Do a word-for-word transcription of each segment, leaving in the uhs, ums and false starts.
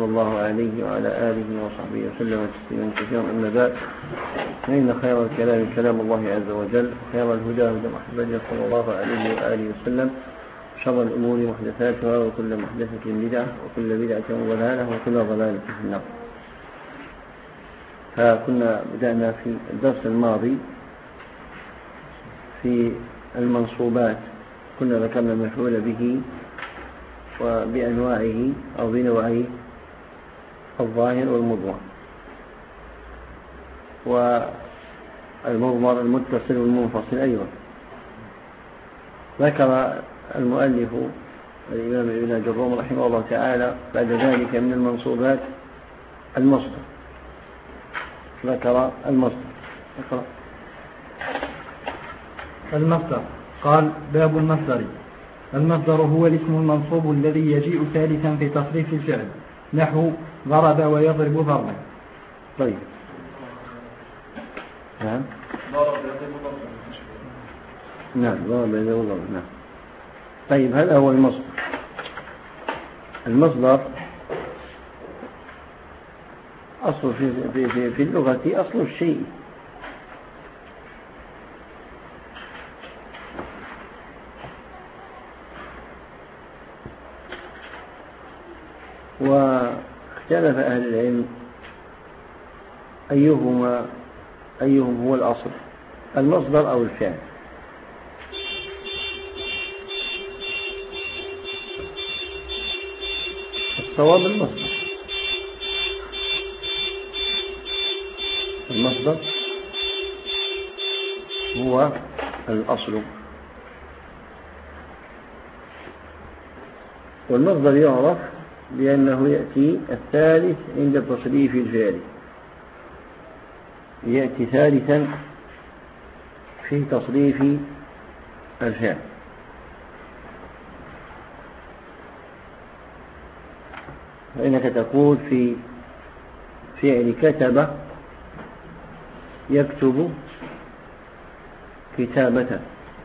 الله عليه وعلى آله وصحبه وسلم تسليما كثيرا. أما بعد، فإن خير الكلام كلام الله عز وجل، وخير الهدى هدى محمد صلى الله عليه وآله وسلم، شر الأمور محدثاتها، وكل محدثة بدعة، وكل بدعة ضلالة، وكل ضلالة في النار. فكنا بدأنا في الدرس الماضي في المنصوبات، كنا ذكرنا المفعول به وبأنواعه أو بنوعيه الظاهر والمضمر، والمضمر المتصل والمنفصل أيضا. ذكر المؤلف الإمام ابن جروم رحمه الله تعالى بعد ذلك من المنصوبات المصدر، ذكر المصدر. ذكر المصدر. قال: باب المصدر. المصدر هو الاسم المنصوب الذي يجيء ثالثا في تصريف الفعل، نحو ضرب ويضرب ضربا. طيب، نعم نعم ضرب ويضرب ضربا. نعم. طيب، هذا هو المصدر. المصدر أصل في, في, في, في اللغة أصل الشيء، واختلف أهل العلم أيهما أيهم هو الأصل، المصدر أو الفعل. الصواب المصدر. المصدر هو الأصل، والمصدر يعرف بأنه يأتي الثالث عند تصريف الفعل، يأتي ثالثا في تصريف الفعل. فإنك تقول في فعل كتب يكتب كتابة،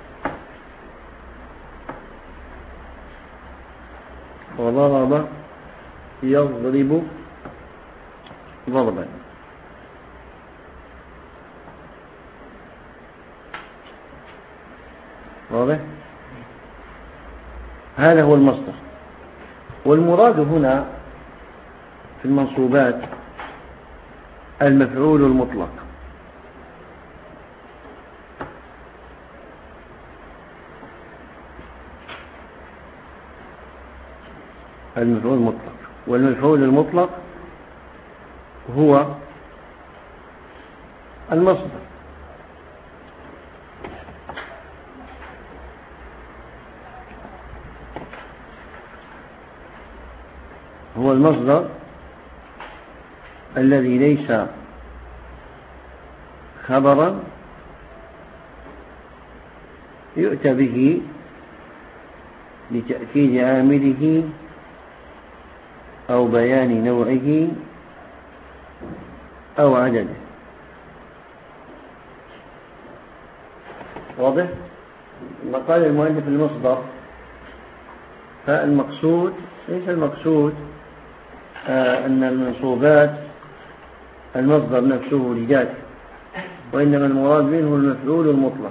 وضرب يضرب ضربا. واضح؟ هذا هو المصدر. والمراد هنا في المنصوبات المفعول المطلق. المفعول المطلق، والمفعول المطلق هو المصدر. هو المصدر الذي ليس خبرا يؤتى به لتأكيد عامله أو بيان نوعه أو عدده. واضح؟ ما قال المؤلف المصدر، فالمقصود ليس المقصود آه أن المنصوبات المصدر نفسه لذاته، وإنما المراد منه المفعول المطلق.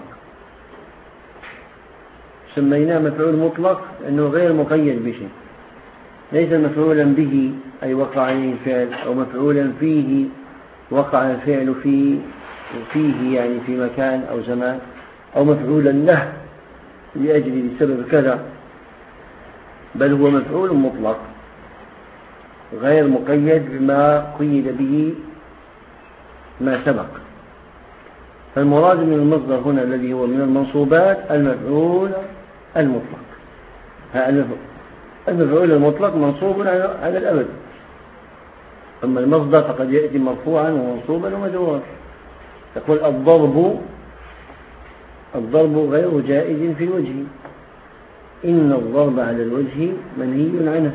سميناه مفعول مطلق أنه غير مقيد بشيء، ليس مفعولا به أي وقع عليه الفعل، أو مفعولا فيه وقع الفعل فيه فيه يعني في مكان أو زمان، أو مفعولا له لأجل بسبب كذا، بل هو مفعول مطلق غير مقيد بما قيد به ما سبق. فالمراد من المصدر هنا الذي هو من المنصوبات المفعول المطلق. المفعول المطلق منصوب على الأبد، أما المصدر فقد يأتي مرفوعا ومنصوبا ومجرورا. تقول الضرب الضرب غير جائز في الوجه، إن الضرب على الوجه منهي عنه،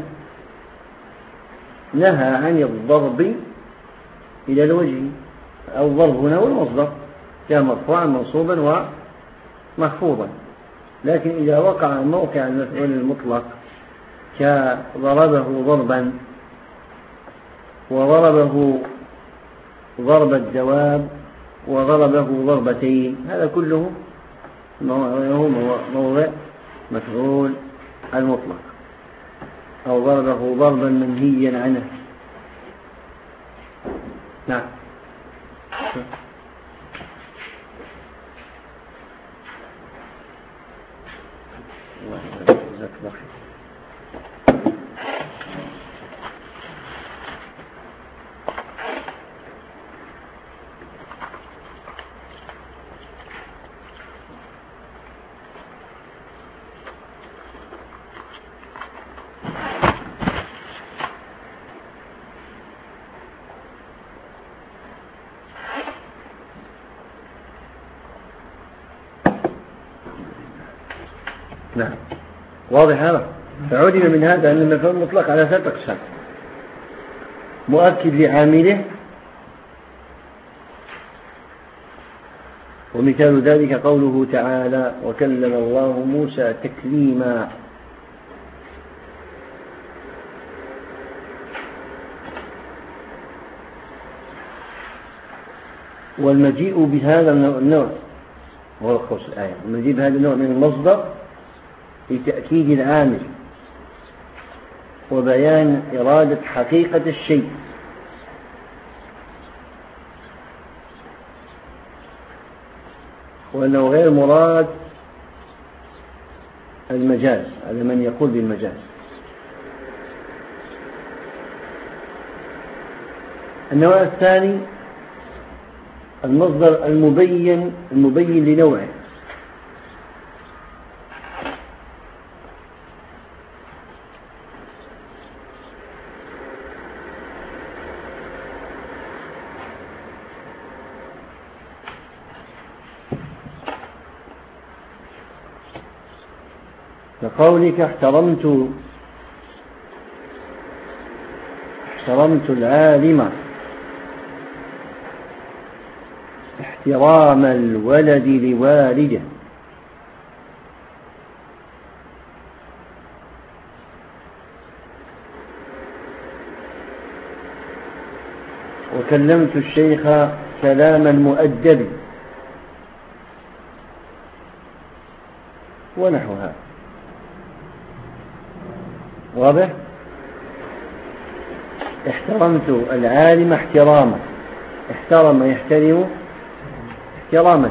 نهى عن الضرب إلى الوجه. الضرب هنا هو المصدر، كان مرفوعا منصوبا ومخفوضا. لكن إذا وقع موقع المفعول المطلق كضربه ضربا وضربه ضرب الدواب وضربه ضربتين، هذا كله هو موضع مفعول المطلق، أو ضربه ضربا منهيا عنه. نعم. نعم، واضح هذا. فعلم من هذا أن المفعول المطلق على ثلاثة أقسام: مؤكد لعامله، ومثال ذلك قوله تعالى: وكلم الله موسى تكليما. والمجيء بهذا النوع وهو خصوص الآية، المجيء بهذا النوع من المصدر لتأكيد العامل وبيان إرادة حقيقة الشيء، وأنه غير مراد المجاز على من يقول بالمجاز. النوع الثاني المصدر المبين المبين لنوعه، كقولك احترمت احترمت العالم احترام الولد لوالده. وكلمت الشيخ كلاما مؤدبا، ونحو هذا. واضح؟ احترمت العالم احتراما، احترم يحترم احتراما،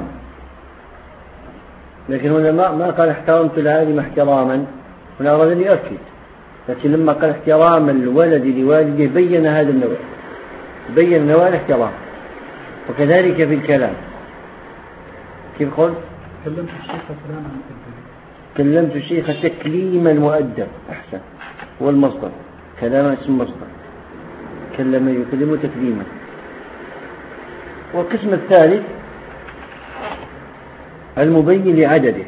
لكن هنا ما قال احترمت العالم احتراما، هنا أراد أن يؤكد، لكن لما قال احترام الولد لوالده بين هذا النوع، بين نوع الاحترام. وكذلك في الكلام، كيف قل؟ كلمت الشيخ كلاما مؤدبا، كلمت الشيخ تكليما مؤدب. أحسن، هو المصدر، كلاما اسم مصدر، كلم يكلم تكليما. والقسم الثالث المبين لعدده،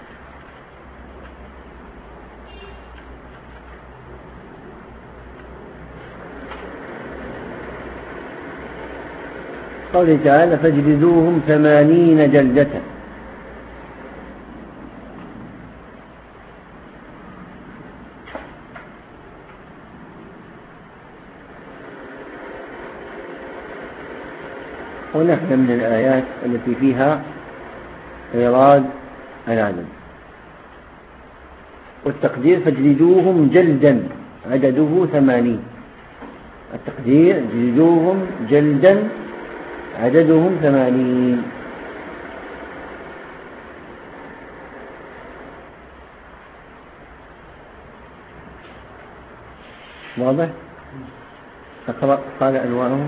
قوله تعالى: فاجلدوهم ثمانين جلدة. ونحن من الآيات التي فيها إيراد العدد. والتقدير: فاجلدوهم جلدا، عدده ثمانين. التقدير: اجلدوهم جلدا، عددهم ثمانين. واضح؟ اقرأ. قال أنواعه: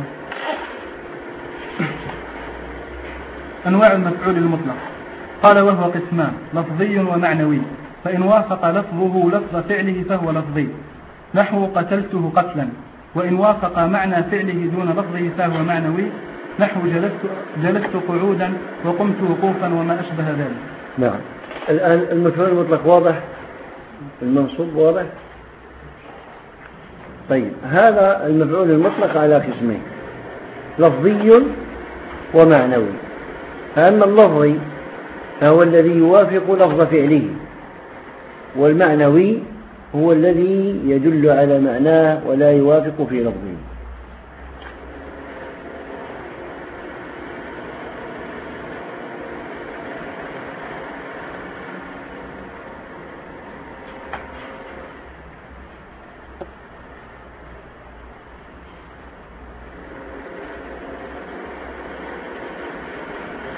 أنواع المفعول المطلق. قال: وهو قسمان: لفظي ومعنوي، فإن وافق لفظه لفظ فعله فهو لفظي، نحو قتلته قتلا. وإن وافق معنى فعله دون لفظه فهو معنوي، نحو جلست, جلست قعودا وقمت وقوفا وما أشبه ذلك. نعم. الآن المفعول المطلق واضح، المنصوب واضح. طيب، هذا المفعول المطلق على قسمين: لفظي ومعنوي. فأما اللفظي فهو الذي يوافق لفظ فعله، والمعنوي هو الذي يدل على معناه ولا يوافق في لفظه.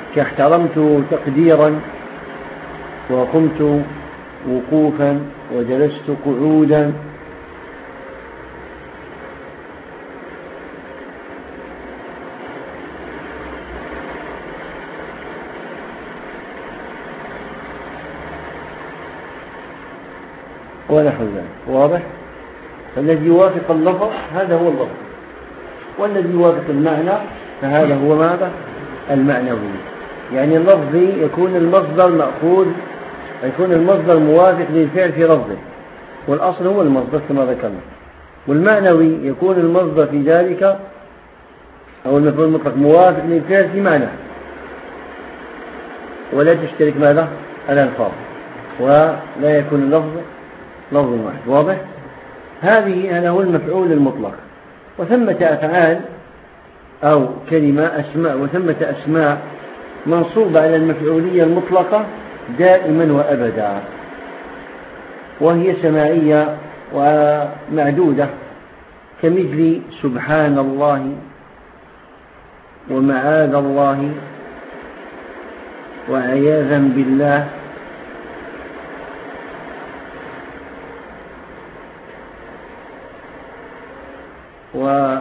كاحترمت تقديرا، وقمت وقوفا، وجلست قعودا. ونحو ذلك. واضح؟ فالذي يوافق اللفظ هذا هو اللفظ، والذي يوافق المعنى فهذا هو ماذا؟ المعنوي. يعني اللفظي يكون المصدر مأخوذ، يكون المصدر موافق للفعل في لفظه، والأصل هو المصدر كما ذكرنا. والمعنوي يكون المصدر في ذلك أو المفعول المطلق موافق للفعل في معنى، ولا تشترك ماذا؟ الألفاظ، ولا يكون اللفظ لفظ واحد. واضح؟ هذه هذا هو المفعول المطلق. وثمة أفعال أو كلمة أسماء، وثمة أسماء منصوبة على المفعولية المطلقة دائما وأبدا، وهي سمائية ومعدودة، كمثل سبحان الله، ومعاذ الله، وعياذا بالله، و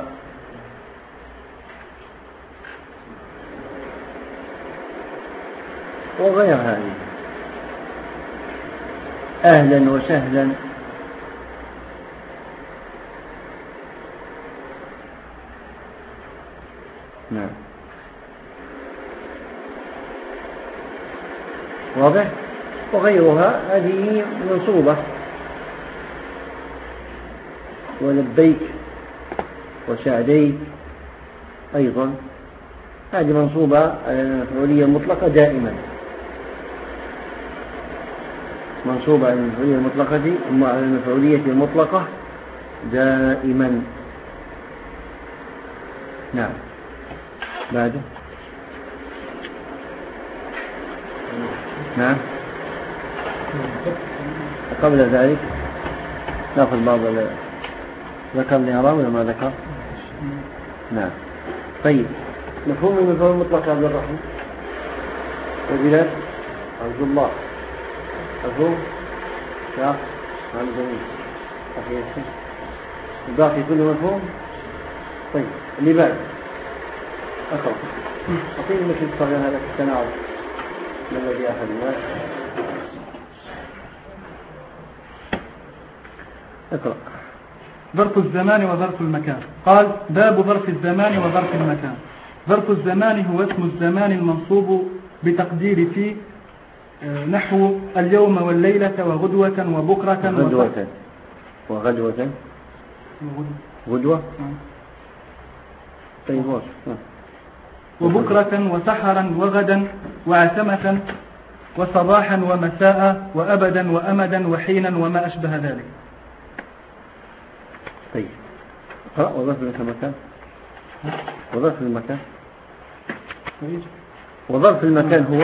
وغير هذه، أهلا وسهلا. نعم. واضح؟ وغيرها هذه منصوبة، ولبيك وسعديك أيضا، هذه منصوبة على المفعولية المطلقة دائما، منصوبة على المفعولية المطلقة على المفعولية المطلقة دائما. نعم. بعده. نعم. قبل ذلك نأخذ بعض ذكر الإعراب ولا ما ذكر؟ نعم. طيب، مفهوم المفعول المطلق عبد الرحمن وبلاد عبد الله، مفهوم؟ شاف عن جميل أخي الشيخ، الباقي كله مفهوم؟ طيب، اللي بعد أقرأ. أعطيني مثل الصغير هذا في التناول ما الذي أخذ المال. اقرأ. ظرف الزمان وظرف المكان. قال: باب ظرف الزمان وظرف المكان. ظرف الزمان هو اسم الزمان المنصوب بتقدير في، نحو اليوم والليلة وغدوة وبكرة غدوة وغدوة غدوة. طيب، وبكرة وسحرا وغدا وعتمة وصباحا ومساء وأبدا وأمدا وحينا وما أشبه ذلك. طيب، قرأ. وظرف المكان. وظرف المكان وظرف المكان هو،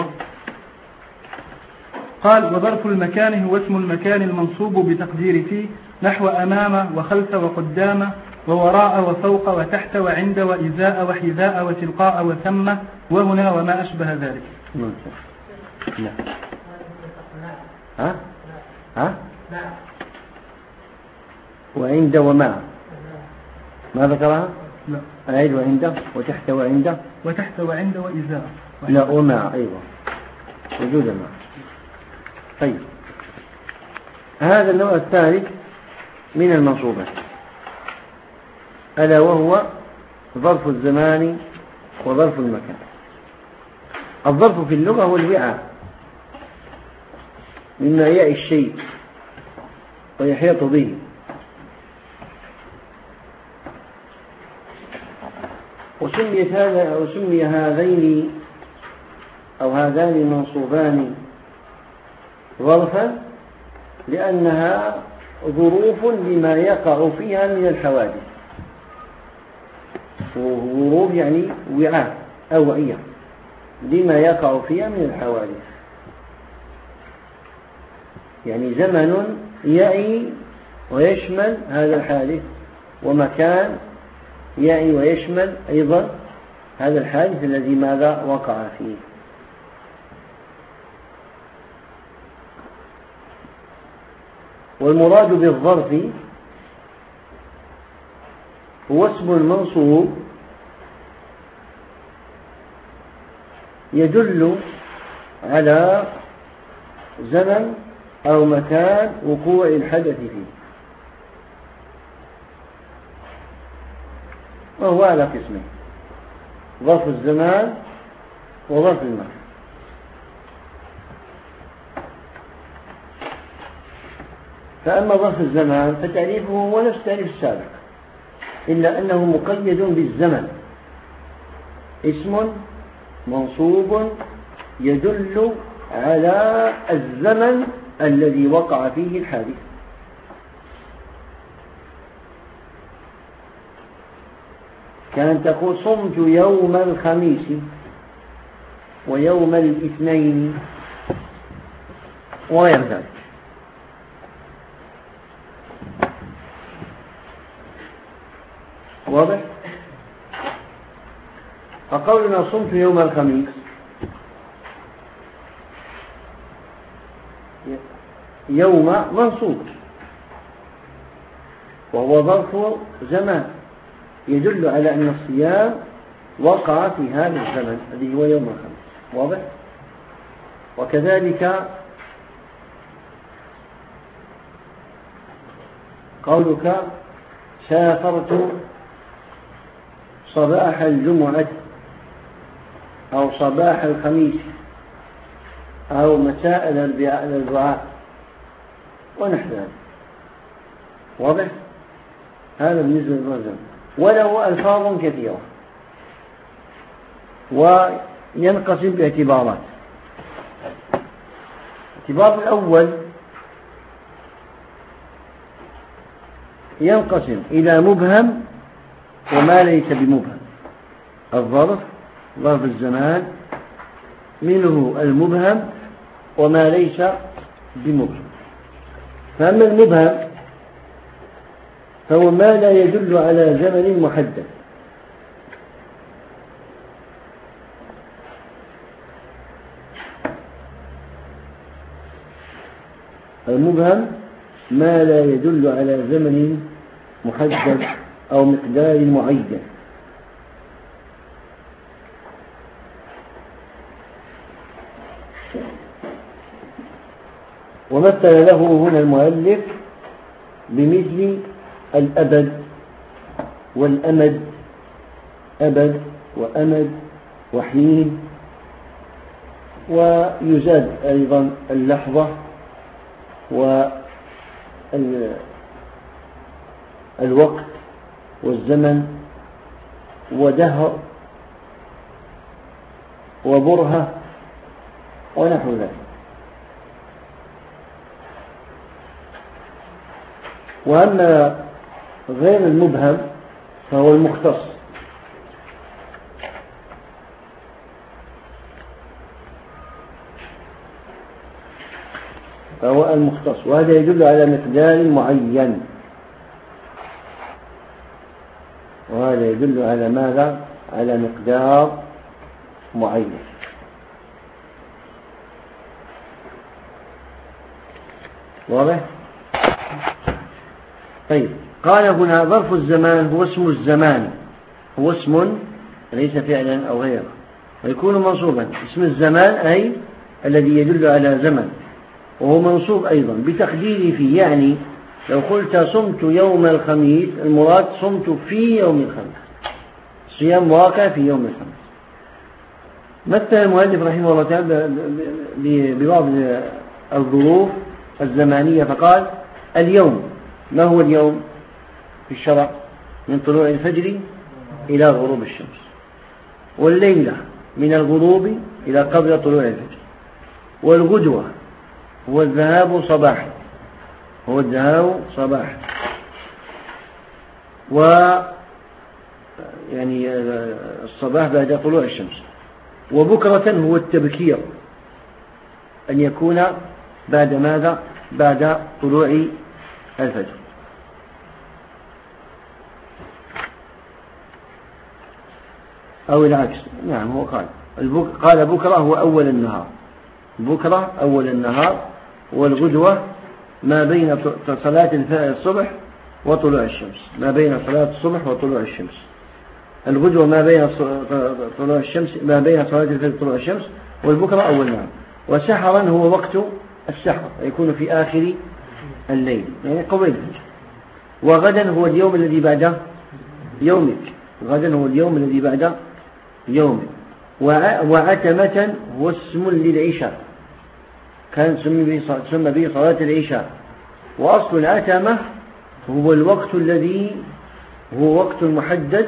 قال: وظرف المكان هو اسم المكان المنصوب بتقدير فيه، نحو أمام وخلف وقدام ووراء وفوق وتحت وعند وإزاء وحذاء وتلقاء وثم وهنا وما أشبه ذلك. لا. ها؟ ها؟ وعند ومع ما ذكرها؟ لا. أعيد. وعند وتحت وعند وتحت وعند وإزاء. لا، ومع أيضا وجود مع. طيب، هذا النوع الثالث من المنصوبات، ألا وهو ظرف الزمان وظرف المكان. الظرف في اللغة هو الوعاء مما يعي الشيء ويحيط به، وسميت هذا وسمي هذين أو هذان المنصوبان ظرفا لأنها ظروف لما يقع فيها من الحوادث. وظروف يعني وعاء أوعية لما يقع فيها من الحوادث، يعني زمن يعي ويشمل هذا الحادث، ومكان يعي ويشمل أيضا هذا الحادث الذي ماذا وقع فيه. والمراد بالظرف هو اسم منصوب يدل على زمن أو مكان وقوع الحدث فيه، وهو على قسمين: ظرف الزمان وظرف المكان. فأما ظرف الزمان فتعريفه هو نفس تعريف السابق، إلا أنه مقيد بالزمن، اسم منصوب يدل على الزمن الذي وقع فيه الحادث. كان تقول صمت يوم الخميس ويوم الاثنين وغير ذلك. واضح؟ فقولنا صمت يوم الخميس يوم منصوب وهو ظرف زمان يدل على أن الصيام وقع في هذا الزمن الذي هو يوم الخميس. واضح؟ وكذلك قولك سافرت صباح الجمعة أو صباح الخميس أو مساء الأربعاء ونحو ذلك. واضح؟ هذا بالنسبة للرجل، وله ألفاظ كثيرة وينقسم باعتبارات. الاعتبار الأول ينقسم إلى مبهم وما ليس بمبهم. الظرف ظرف الزمان منه المبهم وما ليس بمبهم. فأما المبهم فهو ما لا يدل على زمن محدد، المبهم ما لا يدل على زمن محدد أو مقدار معين. ومثل له هنا المؤلف بمثل الأبد والأمد، أبد وأمد وحين، ويزاد أيضا اللحظة والوقت والزمن ودهر وبرهة ونحو ذلك. وأما غير المبهم فهو المختص، فهو المختص وهذا يدل على مقدار معين، وهذا يدل على ماذا؟ على مقدار معين. واضح؟ طيب، قال هنا ظرف الزمان هو اسم الزمان، هو اسم ليس فعلا أو غيره، ويكون منصوبا. اسم الزمان أي الذي يدل على زمن، وهو منصوب أيضا بتقديره فيه. يعني لو قلت صمت يوم الخميس المراد صمت في يوم الخميس، صيام واقع في يوم الخميس. مثل المؤلف رحمه الله تعالى ببعض الظروف الزمانية فقال اليوم. ما هو اليوم في الشرع؟ من طلوع الفجر إلى غروب الشمس، والليلة من الغروب إلى قبل طلوع الفجر، والغدوة هو الذهاب صباحا، هو الذهاب صباحا، و يعني الصباح بعد طلوع الشمس، وبكرة هو التبكير، أن يكون بعد ماذا؟ بعد طلوع الفجر. أو العكس. نعم، هو قال قال بكرة هو أول النهار، بكرة أول النهار، والغدوة ما بين صلاة الصبح وطلوع الشمس، ما بين صلاة الصبح وطلوع الشمس. الغدوة ما بين طلوع الشمس، ما بين صلاة الفجر وطلوع الشمس، والبكرة أول نهار. وسحرا هو وقت السحر، يكون في آخر الليل يعني قبيل الفجر. وغدا هو اليوم الذي بعد يومك، غدا هو اليوم الذي بعد يومك. وعتمة هو اسم للعشاء، كان سمى به صلاة العشاء. وأصل العتمة هو الوقت الذي هو وقت محدد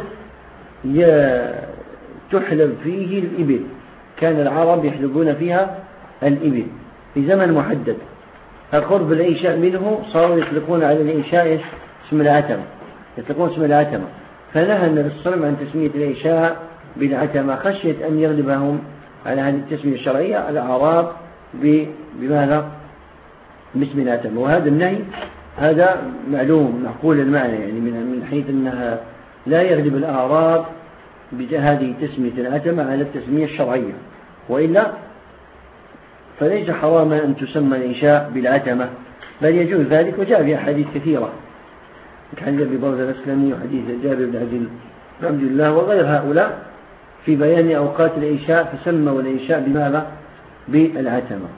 تحلب فيه الإبل، كان العرب يحلبون فيها الإبل في زمن محدد. فقرب العشاء منه صاروا يطلقون على العشاء اسم العتمة، يطلقون اسم العتمة. فنهى النبي صلى الله عليه وسلم عن تسمية العشاء بالعتمة خشية أن يغلبهم على هذه التسمية الشرعية الأعراب بماذا؟ باسم العتمة. وهذا النهي هذا معلوم معقول المعنى، يعني من حيث أنها لا يغلب الأعراب بهذه تسمية العتمة على التسمية الشرعية، وإلا فليس حراما أن تسمى العشاء بالعتمة، بل يجوز ذلك. وجاء في أحاديث كثيرة كحديث أبي برزة الأسلمي وحديث جابر بن عبد الله وغير هؤلاء في بيان أوقات العشاء، فسموا العشاء بماذا؟ بالعتمة.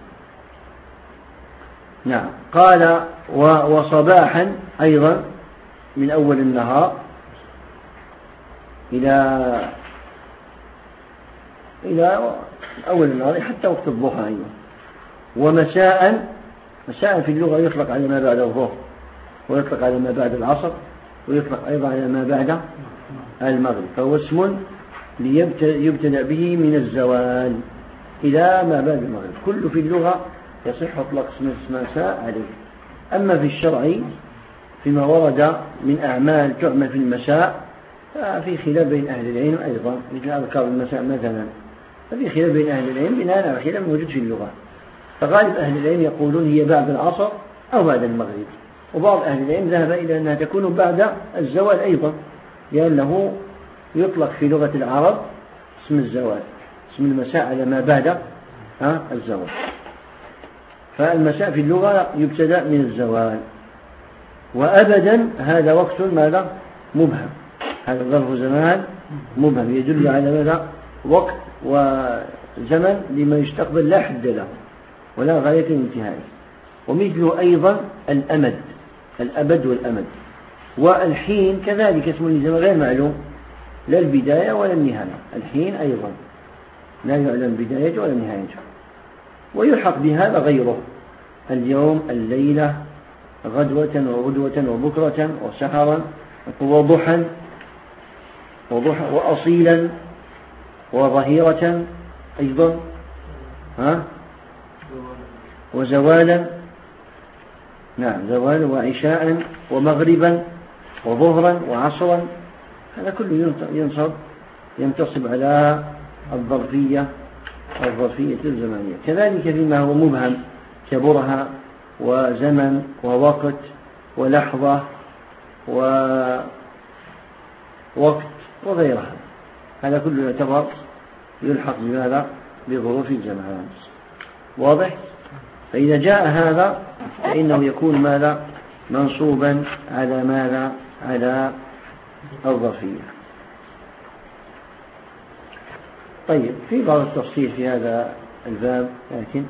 نعم. قال وصباحا أيضا من أول النهار إلى إلى أول النهار حتى وقت الضحى أيضا. ومساء، مساء في اللغة يطلق على ما بعد الظهر، ويطلق على ما بعد العصر، ويطلق أيضا على ما بعد المغرب. فهو اسم يبتدأ به من الزوال إلى ما بعد المغرب. كل في اللغة يصح اطلاق اسم مساء عليه. أما في الشرع فيما ورد من أعمال تعمل في المساء ففي خلاف بين أهل العلم أيضا، مثل أذكار المساء مثلا، ففي خلاف بين أهل العلم بناء على خلاف موجود في اللغة. فغالب أهل العلم يقولون هي بعد العصر أو بعد المغرب، وبعض أهل العلم ذهب إلى أنها تكون بعد الزوال أيضا، لأنه يطلق في لغة العرب اسم الزوال، اسم المساء على ما بعد الزوال. فالمساء في اللغة يبتدأ من الزوال. وأبدا هذا وقت ماذا؟ مبهم، هذا ظرف زمان مبهم يدل على ماذا؟ وقت وزمن لما يستقبل لا حد له ولا غاية انتهائه. ومثله أيضا الأمد، الأبد والأمد. والحين كذلك اسم لزمان غير معلوم، لا البداية ولا النهاية. الحين أيضا لا يعلم بدايته ولا نهايته. ويلحق بهذا غيره: اليوم، الليلة، غدوة وغدوة وبكرة وسحرا وضحا وضحا وأصيلا وظهيرة أيضا، ها وزوالا، نعم زوالا وعشاء ومغربا وظهرا وعصرا. هذا كله ينصب ينتصب على الظرفية الظرفية الزمانية. كذلك فيما هو مبهم كبرهة وزمن ووقت ولحظة ووقت وغيرها، هذا كله يعتبر يلحق بماذا؟ بظروف الزمان. واضح؟ فإذا جاء هذا فإنه يكون ماذا؟ منصوبا على ماذا؟ على الظرفية. طيب، في بعض التفصيل في هذا الباب، لكن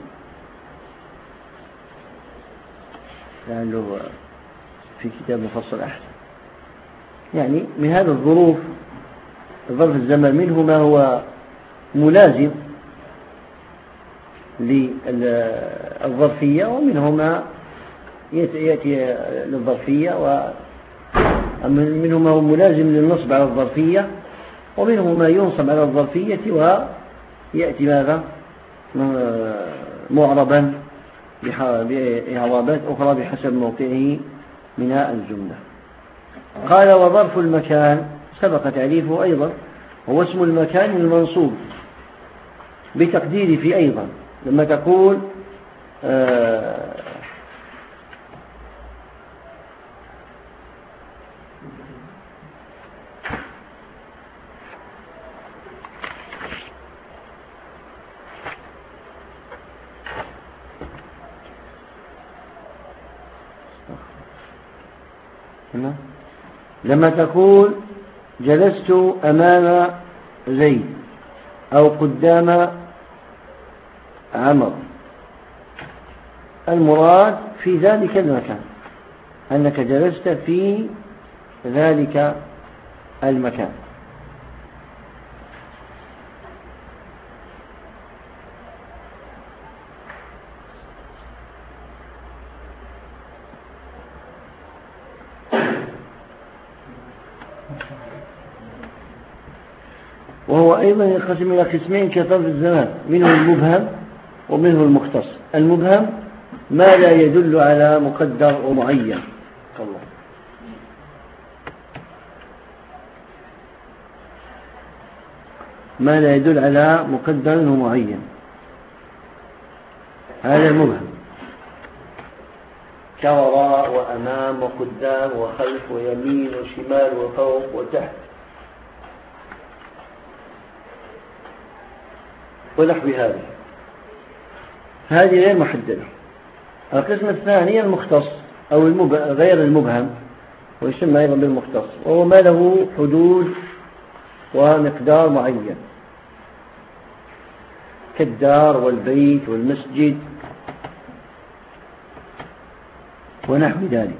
لعله في كتاب مفصل أحسن. يعني من هذا الظروف ظرف الزمان منه ما هو ملازم للظرفية، ومنه ما يأتي للظرفية، ومنه ما هو ملازم للنصب على الظرفية، ومنه ما ينصب على الظرفية ويأتي ماذا؟ معربا بإعرابات أخرى بحسب موقعه من الجملة. قال وظرف المكان سبق تعريفه أيضا، هو اسم المكان المنصوب بتقدير في أيضا. لما تقول آه لما تقول جلست أمام زيد أو قدام عمر، المراد في ذلك المكان، أنك جلست في ذلك المكان. وهو أيضا ينقسم إلى قسمين كطرف الزمان، منه المبهم ومنه المختص. المبهم ما لا يدل على مقدر ومعين، الله ما لا يدل على مقدر ومعين، هذا المبهم، كوراء وأمام وقدام وخلف ويمين وشمال وفوق وتحت ونحو هذه، هذه غير محددة. القسم الثاني المختص أو غير المبهم، ويسمى أيضا بالمختص، وهو ما له حدود ومقدار معين، كالدار والبيت والمسجد ونحو ذلك.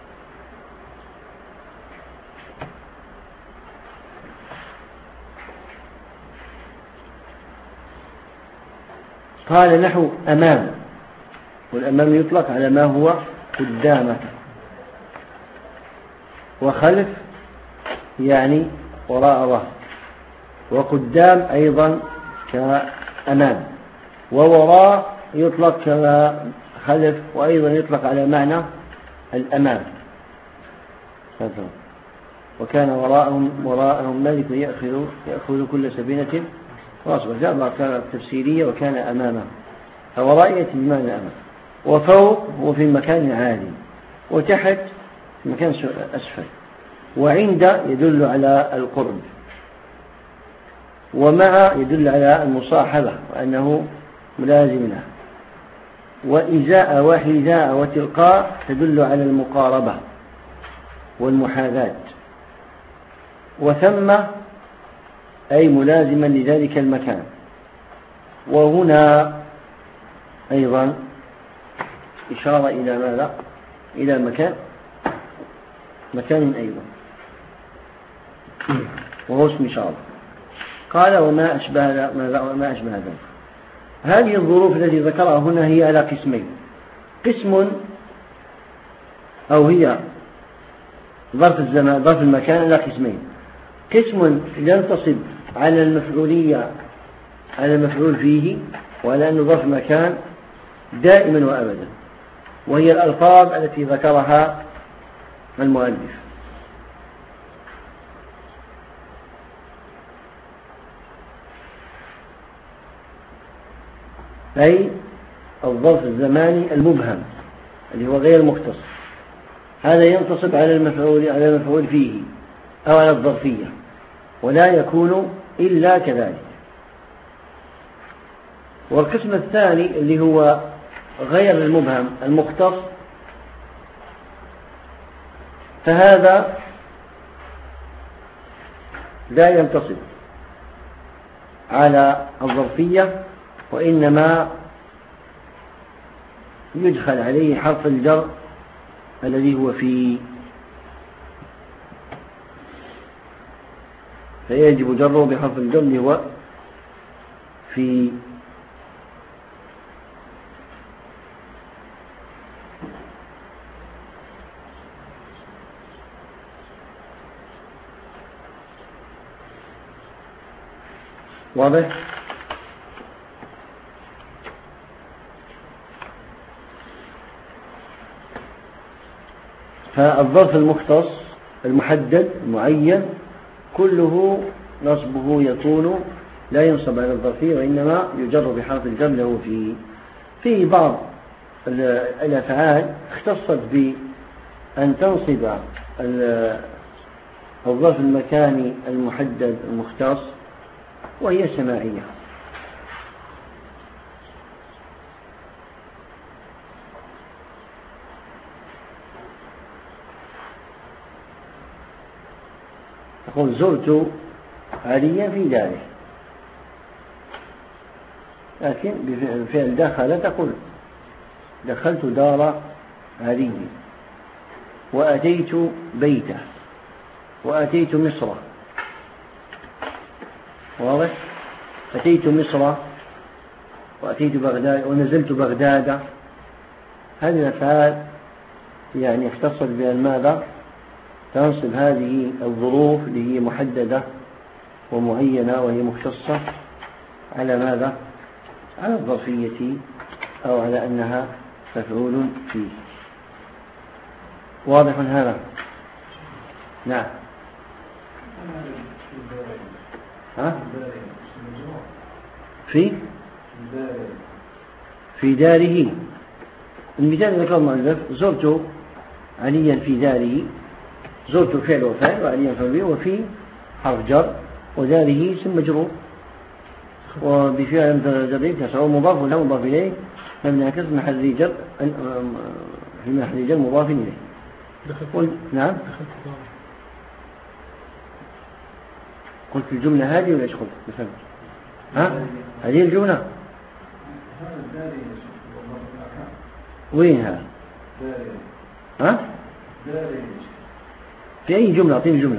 قال نحو أمام، والأمام يطلق على ما هو قدامك، وخلف يعني وراء ظهر، وقدام أيضا كأمام، ووراء يطلق كما خلف، وأيضا يطلق على معنى الأمام. وكان وراءهم وراءهم ملك يأخذ يأخذ كل سفينة غصبا، جاء بعض تفسيرية وكان أمامه، فوراء يأتي بمعنى الأمام، وفوق هو في مكان عالي، وتحت في مكان أسفل، وعند يدل على القرب، ومع يدل على المصاحبة وأنه ملازم له، وإزاء وحذاء وتلقاء تدل على المقاربة والمحاذاة، وثم أي ملازما لذلك المكان. وهنا أيضا إشارة إلى ماذا؟ إلى مكان مكان أيضا وهو اسم إشارة. قال وما أشبه ما أشبه ذلك. هذه الظروف التي ذكرها هنا هي على قسمين، قسم أو هي ظرف الزمان ظرف المكان على قسمين، قسم ينتصب على المفعولية على المفعول فيه، وعلى أنه ظرف مكان دائما وأبدا، وهي الألفاظ التي ذكرها المؤلف. أي الظرف الزماني المبهم اللي هو غير مختص، هذا ينتصب على المفعول على المفعول فيه أو على الظرفية، ولا يكون إلا كذلك. والقسم الثاني اللي هو غير المبهم المختص، فهذا لا ينتصب على الظرفية، وإنما يدخل عليه حرف الجر الذي هو فيه، فيجب جره بحرف الجر اللي هو في. واضح؟ فالظرف المختص المحدد المعين كله نصبه يكون لا ينصب على الظرفية، وإنما يجر بحرف الجر له فيه. في بعض الأفعال اختصت بأن تنصب الظرف المكاني المحدد المختص، وهي سماعية. تقول زرت عليا في داره، لكن بفعل دخل تقول دخلت دار علي، وأتيت بيته، وأتيت مصر. واضح؟ أتيت مصر وأتيت بغداد ونزلت بغداد. هذه الأفعال يعني اختصت بها ماذا؟ تنصب هذه الظروف اللي هي محددة ومعينة وهي مختصة على ماذا؟ على الظرفية أو على أنها مفعول فيه. واضح هذا؟ نعم. ها؟ في في داره. المثال ذكر المؤلف زرت عليا في داره، زرت فعل وفاعل وعليا فعل به، وفي حرف جر، وداره اسم مجرور، وبفعل جرير سواء مضاف ولا مضاف إليه مبني كسر محل جر في محل جر مضاف إليه. قل نعم. قلت الجملة هذه ولا ايش قلت؟ مثلا ها هذه الجملة وينها؟ ها في أي جملة؟ أعطيني جملة.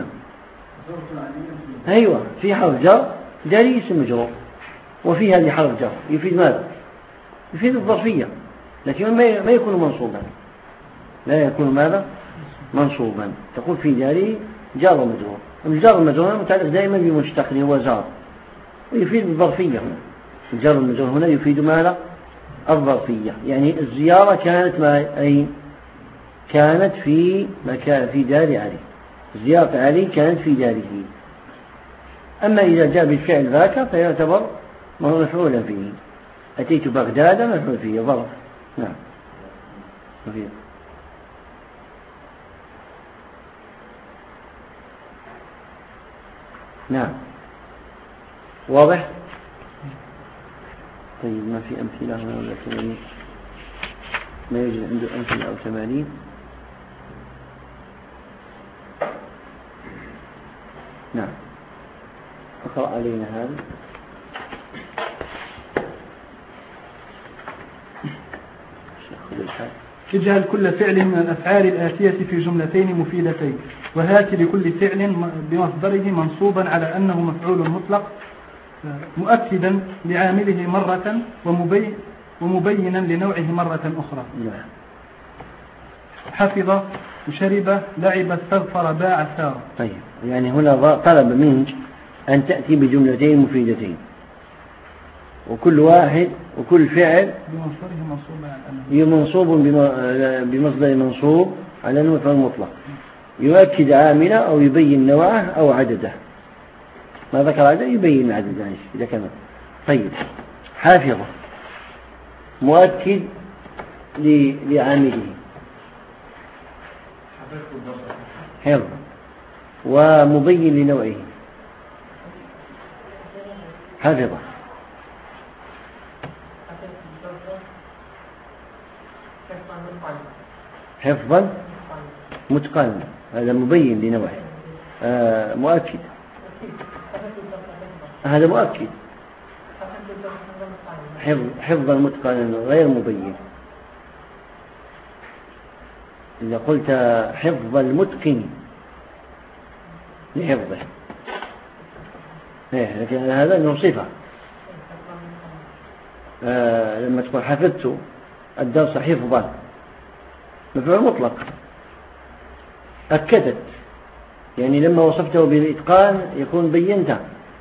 أيوة في حرف جر، داري اسم مجرور، وفي هذه حرف جر يفيد ماذا؟ يفيد الظرفية، لكن ما يكون منصوبا، لا يكون ماذا؟ منصوبا. تقول في داري جار ومجرور، الجار والمجرور متعلق دائما بمشتق هو جار، ويفيد الظرفية هنا. الجار والمجرور هنا يفيد ماذا؟ الظرفية، يعني الزيارة كانت ما أي كانت في مكان في دار علي، زيارة علي كانت في داره. أما إذا جاء بالفعل ذاك فيعتبر مفعولا فيه. أتيت بغداد مفعول فيه ظرف. نعم. وفيه. نعم. واضح؟ طيب ما في أمثلة هنا ولا تمارين؟ ما يوجد عنده أمثلة أو تمارين؟ نعم. اقرأ علينا هذا. اجعل كل فعل من الأفعال الآتية في جملتين مفيدتين، وهات لكل فعل بمصدره منصوبا على أنه مفعول مطلق مؤكدا لعامله مرة ومبين ومبينا لنوعه مرة أخرى. حفظ وشرب لعب استغفر باع سار. طيب يعني هنا طلب منك أن تأتي بجملتين مفيدتين، وكل واحد وكل فعل منصوب بمصدر منصوب على أنه مفعول مطلق يؤكد عامله أو يبين نوعه أو عدده. ما ذكر عدده يبين عدده يعني إذا كان. طيب حافظ مؤكد لعامله حفظ، ومبين لنوعه حفظ. حفظا متقنا هذا مبين لنوعه. آه مؤكد هذا مؤكد. حفظ حفظا متقنا غير مبين. إذا قلت حفظ المتقن لحفظه، لكن هذا انه صفة. آه لما تقول حفظت الدرس حفظا مفعول مطلق أكدت، يعني لما وصفته بالإتقان يكون بينته.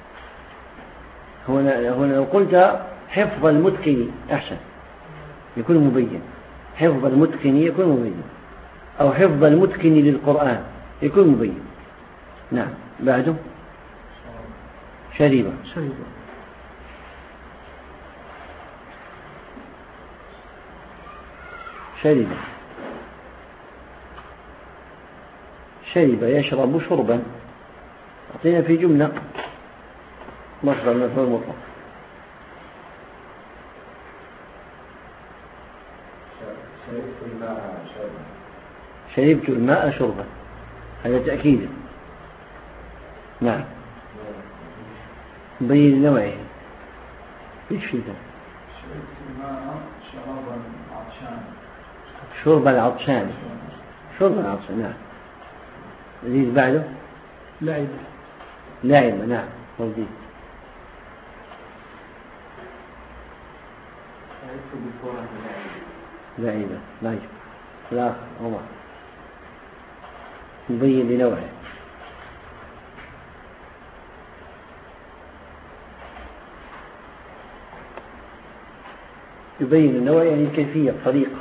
هنا هنا لو قلت حفظ المتقن أحسن يكون مبين، حفظ المتقن يكون مبين، أو حفظ المتقن للقرآن يكون مبين. نعم. بعده شريبة شريبة شريبة شرب يشرب شربا. أعطينا في جملة مصدر مفعول مطلق. شربت الماء شربا، هذا تأكيد. نعم مبين نوعه ايش فيه شرب العطشان شرب العطشان نعم زيد بعده لعب لعب نعم موجود لعيبة لعيبة الآخر عمر مبين لنوعه يبين النوع يعني الكيفية الطريقة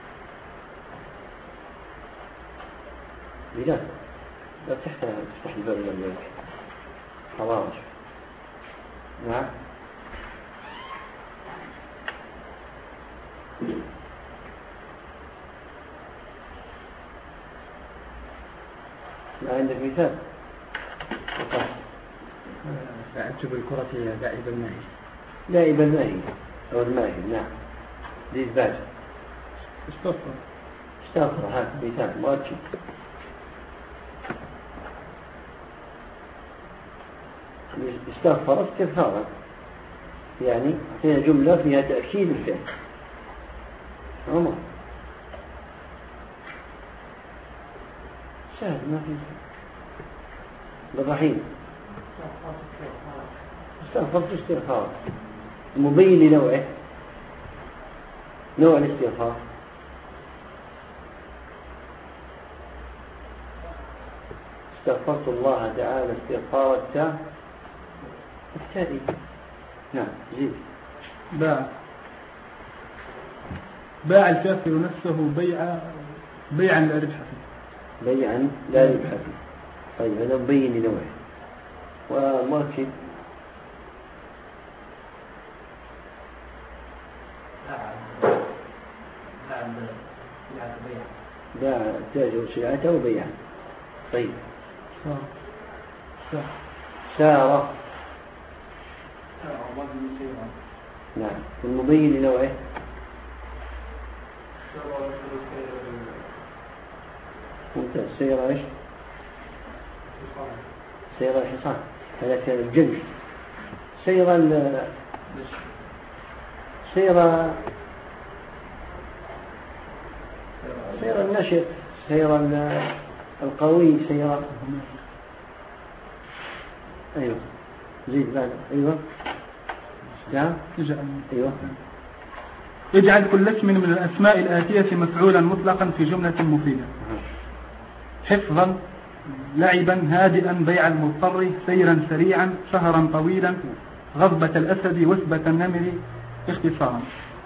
بلاد لا تفتح تفتح الباب لك حواش نعم ما عندك مثال أعجب الكرة لعب الماهي لعب الماهي أو الماهي نعم دي باج استغفر استغفر هذا مثال مؤكد استغفر استغفارا يعني هي جملة فيها تأكيد الفعل عمر سهل ما في بالرحيم استغفرت استغفار مبين لنوعه نوع الاستغفار استغفرت الله تعالى استغفار التام التالي نعم زيد باع باع الكافر نفسه بيع بيعا لا ربح فيه بيعا لا ربح فيه طيب هذا مبين لنوعه ومؤكد باع التاجر سلعته وبيعا طيب سار سار نعم والمبين لنوعه ممتاز سير ايش سير الحصان هذا كان الجن سير ال سير سير النشط سير القوي سير ايوه زيد بعد ايوه نعم ايوه اجعل كل اسم من الاسماء الآتية مفعولا مطلقا في جملة مفيدة حفظا لعبا هادئا بيع المضطر سيرا سريعا سهرا طويلا غضبة الأسد وثبة النمر اختصارا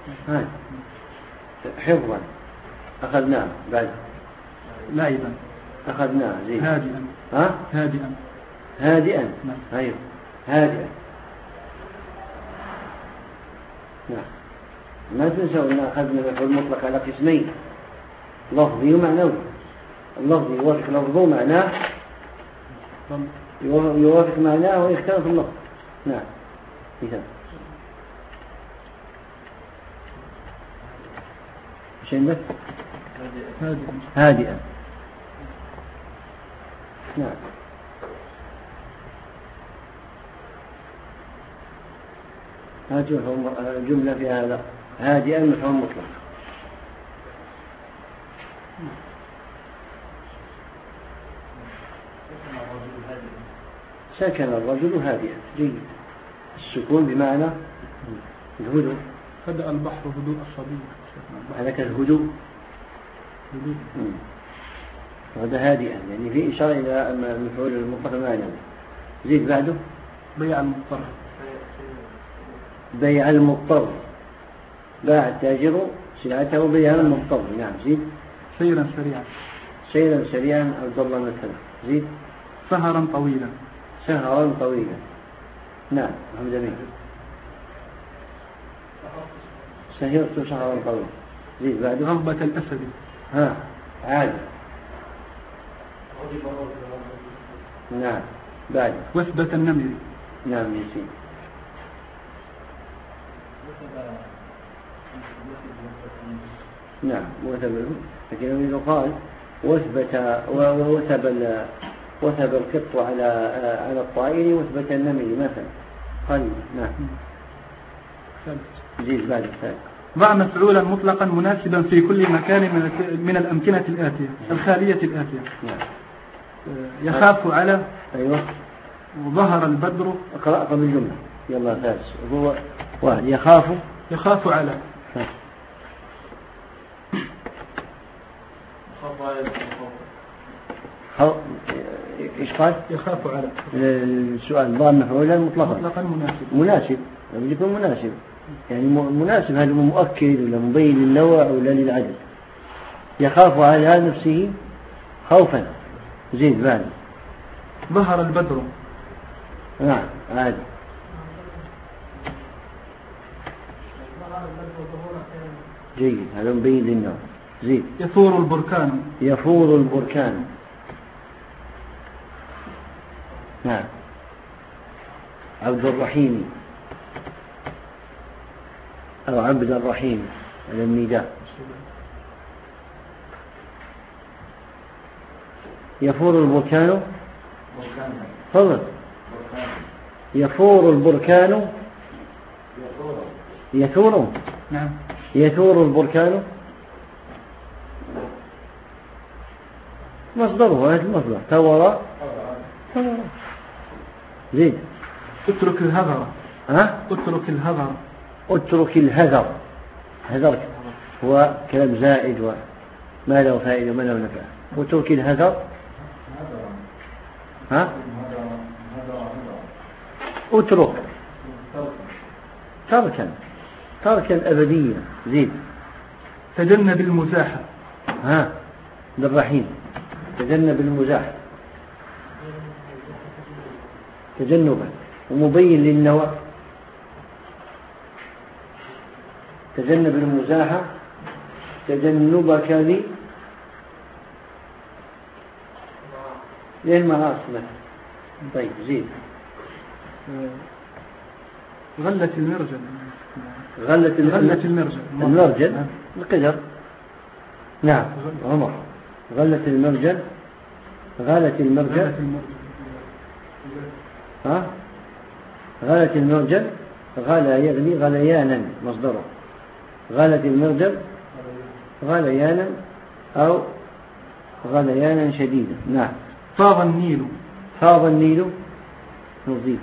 حفظا أخذناه بعد لعبا أخذناه زين هادئا ها هادئا هادئا نعم أيوه هادئا نعم ما تنسوا أن أخذنا المفعول المطلق على قسمين لفظي ومعنوي اللفظي يوافق لفظه معناه يوافق معناه ويختلف اللفظ نعم مثال ايش عندك هادئا هادئا نعم هذه جملة في هذا هادئا مفعول مطلق سكن الرجل هادئا جيد السكون بمعنى الهدوء هدأ البحر هدوء الصبي هذا كالهدوء هدوء هذا هادئا يعني في إشارة إلى المفعول المطلق المعنوي زيد بعده بيع المضطر بيع المضطر باع التاجر سلعته بيع المضطر نعم زيد سيرا سريعا سيرا سريعا أو ضلا مثلا زيد سهرا طويلا سهرا طويلا نعم محمد أمين سهرت سهرا طويلا زيد بعده غضبة الأسد ها عاد نعم بعد وثبة النمر نعم يسير نعم وثب لكن إذا قال وثبت ووثب وثب القط على على الطائر وثبت النمل مثلا. قال نعم. زيد بعد الثالث. ضع مفعولا مطلقا مناسبا في كل مكان من من الأمكنة الآتية الخالية الآتية. نعم. يخاف على. أيوة. وظهر البدر. اقرأ قبل الجملة. يلا ثالث. هو واحد يخاف. يخاف على. إيش قال؟ يخاف على. السؤال ضع مفعولا مطلقا. مطلقا مناسب. مناسب. لابد يكون مناسب. يعني مناسب هذا مؤكد ولا مبين للنوع ولا للعدد. يخاف على نفسه خوفا. زيد بعد. ظهر البدر. نعم عادي. جيد هذا مبين للنوع. زيد. يثور البركان. يفور البركان. نعم. عبد الرحيم أو عبد الرحيم على النداء. يفور البركان. تفضل. يفور البركان. يثور. نعم. يثور البركان مصدره هذا المصدر ثور. زيد. اترك الهذر. ها؟ اترك الهذر. اترك الهذر. هذر هو كلام زائد وما له فائدة وما له نفع. اترك الهذر. ها؟ اترك تركا تركا أبديا. زيد. تجنب المزاح. ها بالرحيم. تجنب المزاح تجنبا ومبين للنوع. تجنب المزاحة تجنبك لي للمعاصي. طيب زيد. غلة المرجل. غلة غلة المرجل. المرجل القدر. نعم عمر. غلة المرجل. غلة المرجل. ها غلة المرجل. غلا يغلي غليانا مصدره. غلة المرجل غليانا أو غليانا شديدا. نعم. فاض النيل. فاض النيل. نضيف.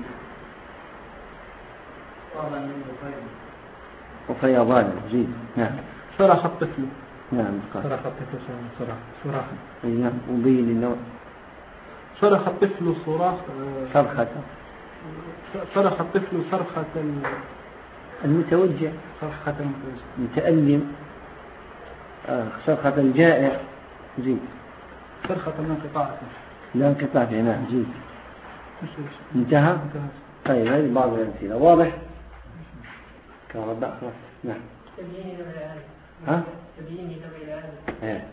وفيضان. زيد. نعم. صرخ الطفل. نعم. صرخ الطفل صراخ صراخ. نعم. مبين للنوع. صرخ الطفل صراخ. صرخة. صرخ الطفل صرخة المتوجع. صرخة المتألم. آه. صرخة الجائع. زيد. صرخة الانقطاع. لا انقطاع في نعم. زيد. انتهى. طيب هذه بعض الأمثلة واضح. كهرباء خلاص. نعم. ها؟ تبيين نوع العالم. ايه.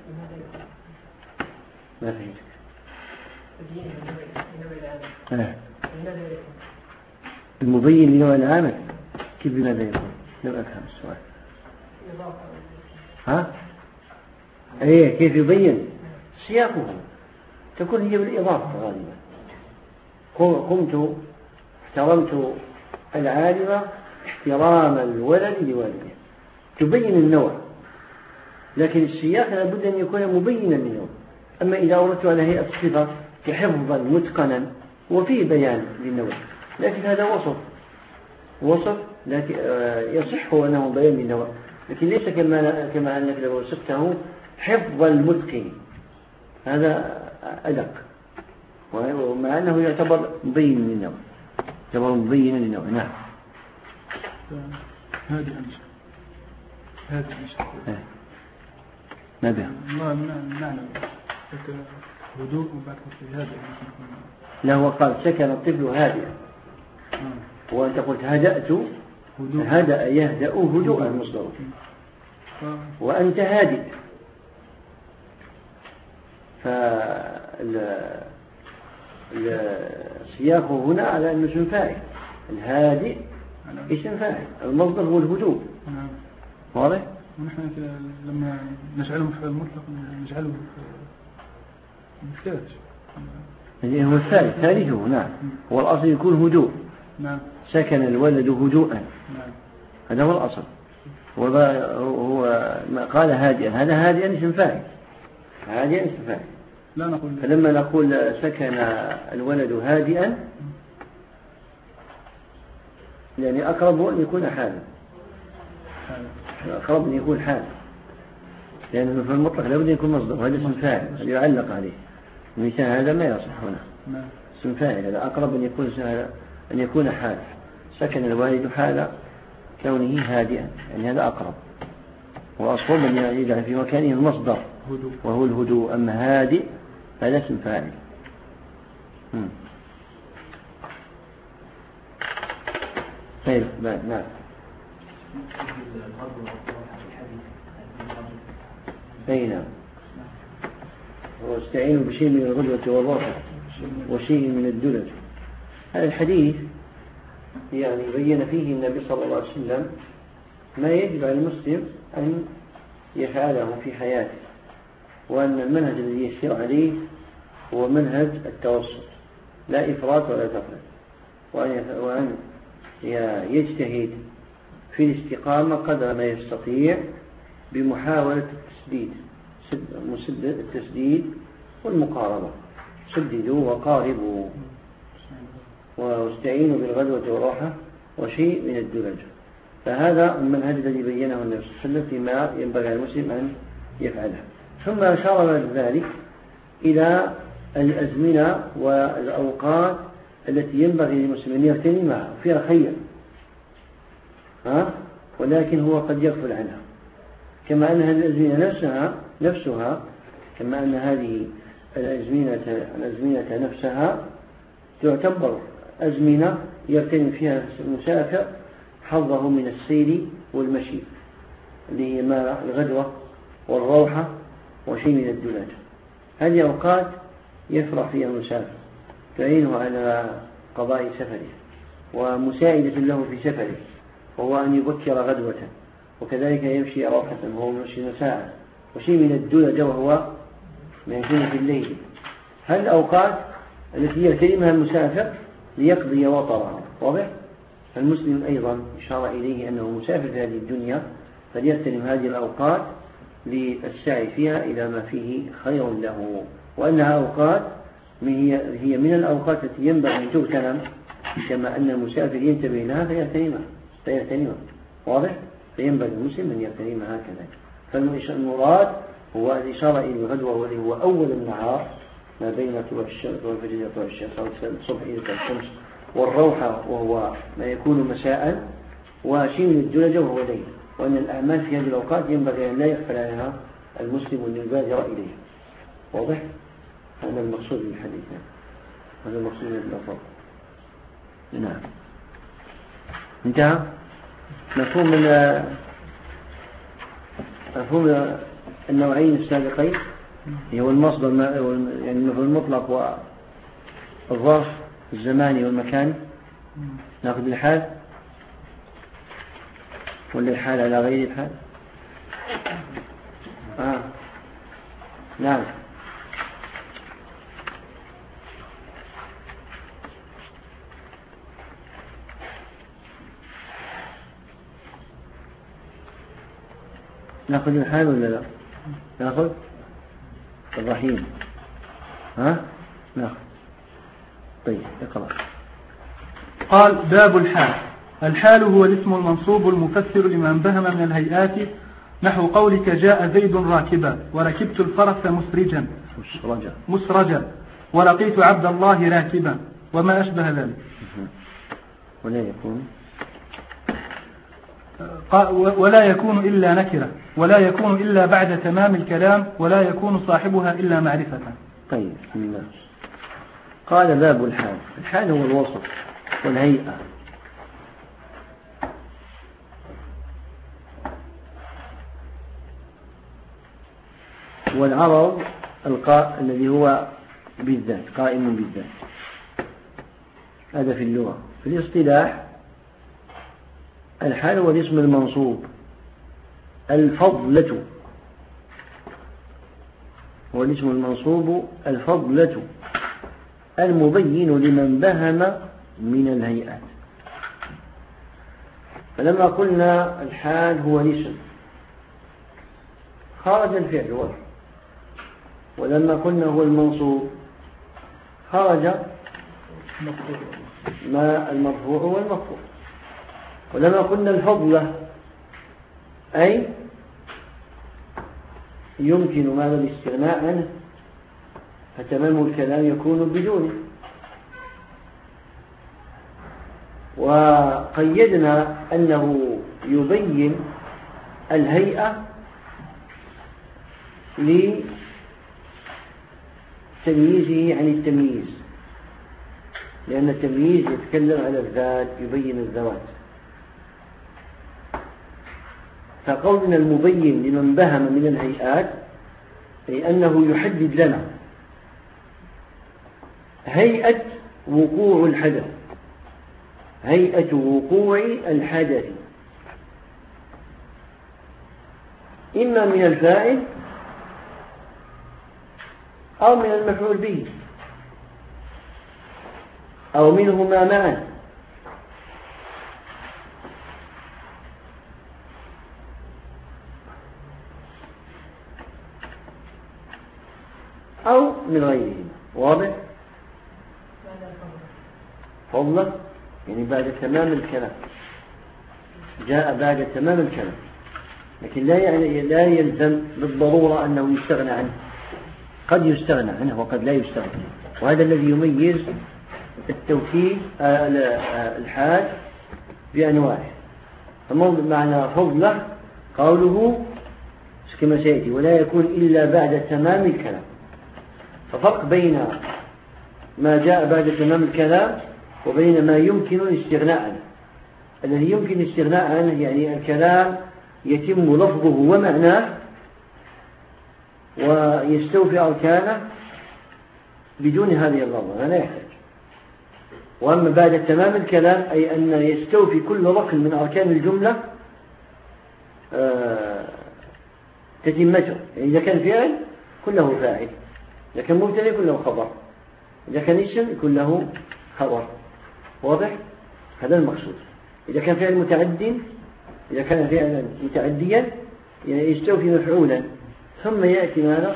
ما فهمت. تبيين نوع العالم. ايه. لماذا يكون؟ المبين لنوع العامل كيف بماذا يكون؟ لم أفهم السؤال. ها؟ ايه كيف يبين؟ سياقه تكون هي بالإضافة غالبا. قمت احترمت العالم احترام الولد لوالده. تبين النوع لكن السياق لابد أن يكون مبينا للنوع. أما إذا أردت على هيئة الصفة كحفظا متقنا وفيه بيان للنوع لكن هذا وصف وصف لكن يصح أنه بيان للنوع لكن ليس كما كما أنك لو وصفته حفظ المتقن هذا أدق ومع أنه يعتبر مبين للنوع يعتبر مبينا للنوع. نعم. هذه أنشاء هذه أنشاء ما بها ما نعلم هدوء وبعد هذا. لا هو قال سكن الطفل هادئا وأنت قلت هدأت. هدأ يهدأ هدوءا مصدره وأنت هادئ. فالسياق هنا على أنه اسم فاعل. الهادئ اسم فاعل المصدر هو الهدوء. واضح؟ ونحن لما نجعله مفعول مطلق نجعله مثلات اللي هو الثالث ثالثه نعم، هو الأصل يكون هدوء. نعم. سكن الولد هدوءا. نعم. هذا هو الأصل. هو هو ما قال هادئا، هذا هادئا اسم فاعل، هادئا اسم فاعل. لا نقول. فلما نقول سكن الولد هادئا يعني أقرب أن يكون حالا، أقرب أن يكون حالا، لأنه في المطلق لابد أن يكون مصدر، وهذا اسم فاعل يعلق عليه. المثال هذا ما يصح هنا، اسم فاعل هذا أقرب أن يكون أن يكون حالا. سكن الوالد حال كونه هادئا، يعني هذا أقرب، وأصوب أن يجعل في مكانه المصدر وهو الهدوء. أما هادئ هذا اسم فاعل. طيب نعم. أي نعم. واستعينوا بشيء من الغدوة والراحة وشيء من الدلج. هذا الحديث يعني بين فيه النبي صلى الله عليه وسلم ما يجب على المسلم أن يفعله في حياته، وأن المنهج الذي يسير عليه هو منهج التوسط، لا إفراط ولا تفريط، وأن يجتهد في الاستقامة قدر ما يستطيع بمحاولة التسديد، التسديد والمقاربة. سددوا وقاربوا واستعينوا بالغدوة والراحة وشيء من الدلج. فهذا المنهج الذي بينه النبي صلى الله عليه وسلم فيما ينبغي على المسلم أن يفعله. ثم أشار بعد ذلك إلى الأزمنة والأوقات التي ينبغي للمسلم أن يغتنمها فيها خير، ها؟ ولكن هو قد يغفل عنها، كما أن هذه الأزمنة نفسها نفسها كما أن هذه الأزمنة الأزمنة نفسها تعتبر أزمنة يغتنم فيها المسافر حظه من السير والمشي، اللي هي ما الغدوة والروحة وشيء من الدلج. هذه أوقات يفرح فيها المسافر، تعينه على قضاء سفره ومساعدة له في سفره، وهو أن يبكر غدوة، وكذلك يمشي روحة وهو يمشي مساء، وشيء من الدلج وهو ما يكون في الليل. هذه الأوقات التي يغتنمها المسافر ليقضي وطرها. واضح؟ المسلم أيضا إشار إليه أنه مسافر في هذه الدنيا، فليغتنم هذه الأوقات للسعي فيها إلى ما فيه خير له، وأنها أوقات هي من الأوقات التي ينبغي أن تغتنم، كما أن المسافر ينتبه لها فيغتنمها فيغتنمها. واضح؟ فينبغي المسلم أن يغتنمها هكذا. فالمراد هو الإشارة إلى الغدوة، واللي هو أول النهار ما بين طلوع الشمس والفجر طلوع الشمس أو الصبح إلى الشمس، والروحة وهو ما يكون مساء، وشيء من الدلج وهو ليل. وأن الأعمال في هذه الأوقات ينبغي أن لا يغفل عنها المسلم وأن يبادر إليها. واضح؟ هذا المقصود من الحديث، هذا المقصود من الأفضل. نعم. انتهى مفهوم من مفهوم النوعين السابقين، هو المصدر يعني المطلق والظرف الزماني والمكاني. نأخذ الحال ولا الحال على غير الحال؟ آه. نعم. نأخذ الحال ولا لا؟ نأخذ الرحيم. ها؟ نأخذ. طيب اقرأ. قال باب الحال. الحال هو الاسم المنصوب المفسر لما انبهم من الهيئات، نحو قولك جاء زيد راكبا، وركبت الفرس مسرجا مسرجا, مسرجا ولقيت عبد الله راكبا، وما أشبه ذلك. ولا يكون ولا يكون إلا نكرة، ولا يكون إلا بعد تمام الكلام، ولا يكون صاحبها إلا معرفة. طيب بسم الله. قال باب الحال. الحال هو الوصف والهيئة، والعرض القاء الذي هو بالذات، قائم بالذات. هذا في اللغة. في الاصطلاح الحال هو الاسم المنصوب الفضلة، هو الاسم المنصوب الفضلة، المبين لمن بهم من الهيئات. فلما قلنا الحال هو الاسم خرج الفعل والفعل، ولما قلنا هو المنصوب خرج ما المرفوع والمرفوع، ولما قلنا الفضلة أي يمكن ماذا الاستغناء عنه فتمام الكلام يكون بدونه. وقيدنا أنه يبين الهيئة لتمييزه عن التمييز، لأن التمييز يتكلم على الذات يبين الذوات. فقولنا المبين لمن بهم من الهيئات أي أنه يحدد لنا هيئة وقوع الحدث، هيئة وقوع الحدث إما من الفاعل أو من المفعول به أو منهما معا. أو من غيرهما. واضح؟ فضلا يعني بعد تمام الكلام، جاء بعد تمام الكلام، لكن لا يعني لا يلزم بالضرورة أنه يستغنى عنه، قد يستغنى عنه وقد لا يستغنى، وهذا الذي يميز التوكيد الحال بأنواعه. فمعنى فضله قوله كما سيأتي ولا يكون إلا بعد تمام الكلام. ففرق بين ما جاء بعد تمام الكلام وبين ما يمكن الاستغناء عنه. الذي يمكن الاستغناء عنه يعني الكلام يتم لفظه ومعناه ويستوفي أركانه بدون هذه اللفظة، لا يحتاج. وأما بعد تمام الكلام أي أن يستوفي كل ركن من أركان الجملة تتمته. يعني إذا كان فعل كله فاعل، إذا كان مبتدأ يكون له خبر، إذا كان اسم يكون له خبر. واضح؟ هذا المقصود. إذا كان فعل متعد، إذا كان فعلا متعديا يعني يستوفي مفعولا، ثم يأتي ماذا؟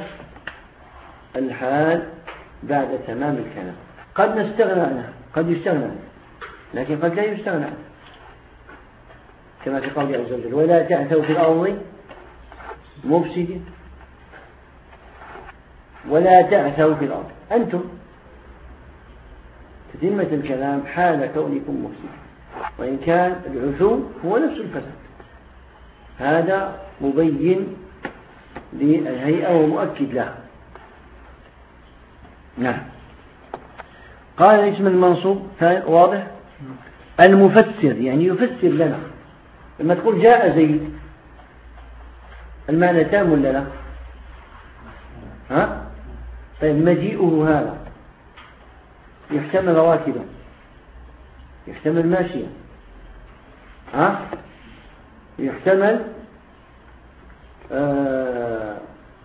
الحال بعد تمام الكلام. قد نستغنى عنها، قد يستغنى عنها، لكن قد لا يستغنى عنها، كما في قوله عز وجل ولا تعثوا في الأرض مفسدين، ولا تعثوا في الأرض أنتم تتمة الكلام حال كونكم مفسدين، وإن كان العثو هو نفس الفساد. هذا مبين للهيئة ومؤكد لها. نعم. قال الاسم المنصوب واضح. المفسر يعني يفسر لنا. لما تقول جاء زيد المعنى تام ولا لا؟ ها؟ طيب مجيئه هذا يحتمل راكبا، يحتمل ماشيا، ها؟ يحتمل آآ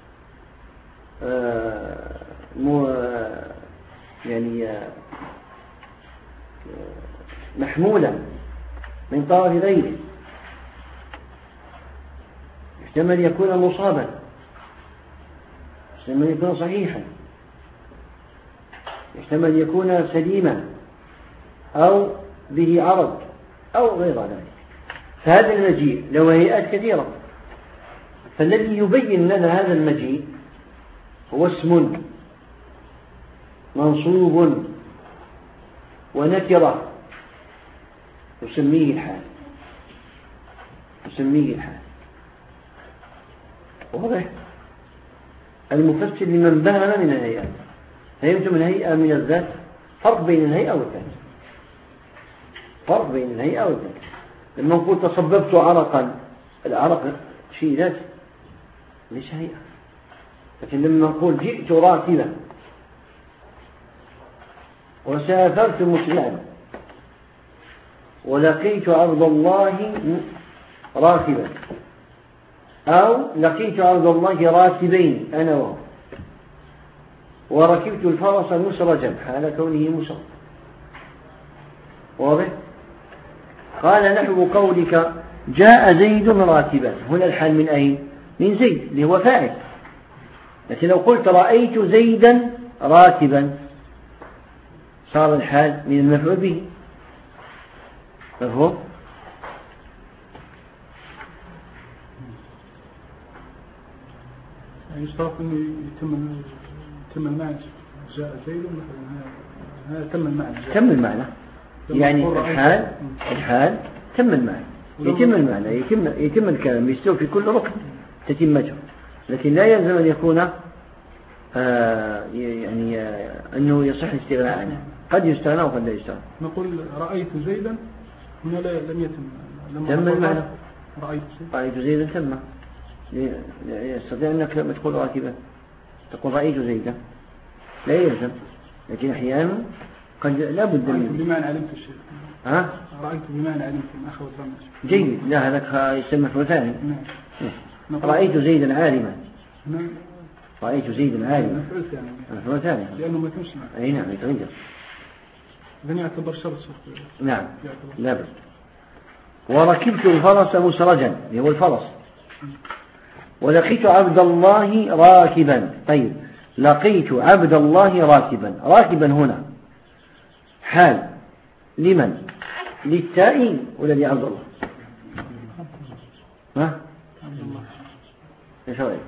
آآ مو يعني آآ محمولا من طرف غيره، يحتمل يكون مصابا، يحتمل يكون صحيحا، يحتمل يكون سليما أو به عرض أو غير ذلك. فهذا المجيء له هيئات كثيرة، فالذي يبين لنا هذا المجيء هو اسم منصوب ونكرة يسميه الحال، يسميه الحال. واضح؟ المفسر لمن بهم من الهيئات. فهمتم الهيئة من الذات؟ فرق بين الهيئة والذات، فرق بين الهيئة والذات. لما نقول تصببت عرقا، العرق شيء ذات ليس هيئة. لكن لما نقول جئت راكبا وسافرت مسرعا ولقيت عبد الله راكبا أو لقيت عبد الله راكبين أنا وهو، وركبت الفرس مسرجا حال كونه مسرج. واضح؟ قال نحو قولك جاء زيد راكبا، هنا الحال من أين؟ من زيد اللي هو فاعل. لكن لو قلت رأيت زيدا راكبا صار الحال من المفعول به. مفهوم؟ يعني يشترط أنه يتم يتم المعنى. جاء زيد مثلا هذا تم المعنى. تم المعنى يعني الحال الحال تم المعنى، يتم المعنى، يتم يتم الكلام، يستوي في كل ركن تتمته. لكن لا يلزم أن يكون آه يعني آه أنه يصح الاستغناء عنه، قد يستغنى وقد لا يستغنى. نقول رأيت زيدا هنا لم يتم. تم المعنى. رأيت زيدا. رأيت زيدا تم. يستطيع أنك لما تقول راكبا تقول رأيت زيدا لا يلزم، لكن أحيانا قد لا بد من بمعنى علمت الشيء. ها؟ رأيت بمعنى علمت الأخ والرمج. جيد. لا هذا يسمى مفعول ثاني. نعم. رأيت زيدا عالما. نعم. رأيت زيدا عالما. مفعول ثاني. مفعول ثاني. لأنه ما تمشي. أي نعم يتغير. إذن يعتبر شرط. نعم. لا بد. وركبت الفرس مسرجا اللي هو الفرس. ولقيت عبد الله راكبا. طيب لقيت عبد الله راكبا. راكبا هنا حال لمن؟ للتائي ولا لعبد الله؟ ها؟ عبد الله. ايش رأيك؟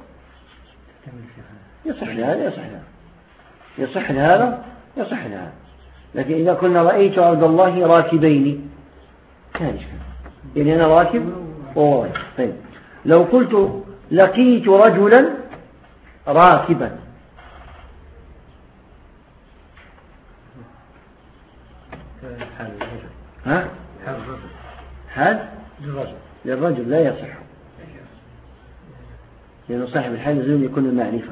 يصح لهذا يصح لهذا يصح لهذا يصح لهذا. لكن إذا كنا رأيت عبد الله راكبين كان إشكال، يعني أنا راكب وهو راكب. طيب لو قلت لقيت رجلا راكبا ها؟ حال للرجل للرجل لا يصح، لأن صاحب الحال لازم يكون المعرفة،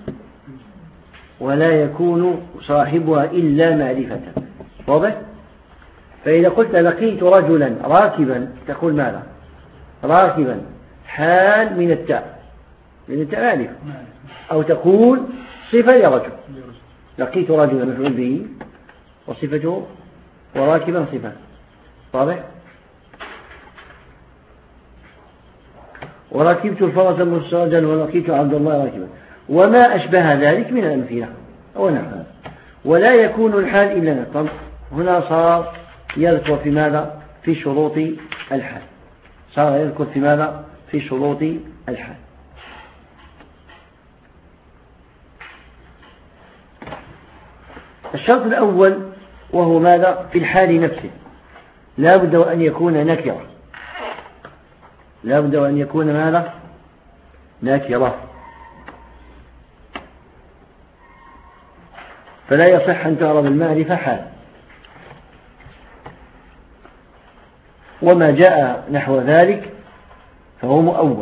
ولا يكون صاحبها إلا معرفة. واضح؟ فإذا قلت لقيت رجلا راكبا تقول ماذا؟ راكبا حال من التاء، من التاء معرفة، أو تقول صفة لرجل. لقيت رجلا مفعول به وصفته وراكبا صفة. واضح؟ وركبت الفرس مسرجا ولقيت عبد الله راكبا وما أشبه ذلك من الأمثلة أو نحو. ولا يكون الحال إلا نقم. هنا صار يذكر في ماذا؟ في شروط الحال. صار يذكر في ماذا؟ في شروط الحال. الشرط الأول وهو ماذا؟ في الحال نفسه لا بد أن يكون نكرة. لا بد أن يكون ماذا؟ نكرة. فلا يصح أن تعرض المعرفة حال. وما جاء نحو ذلك فهو مؤول.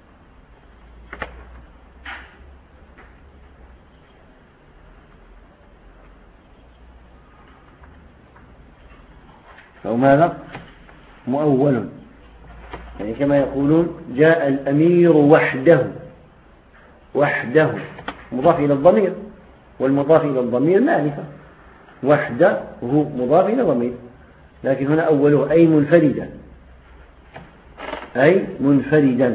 فهو ماذا؟ مؤول. يعني كما يقولون جاء الأمير وحده. وحده مضاف إلى الضمير، والمضاف إلى الضمير معرفة. وحده هو مضاف إلى ضمير، لكن هنا أوله أي منفردا، أي منفردا.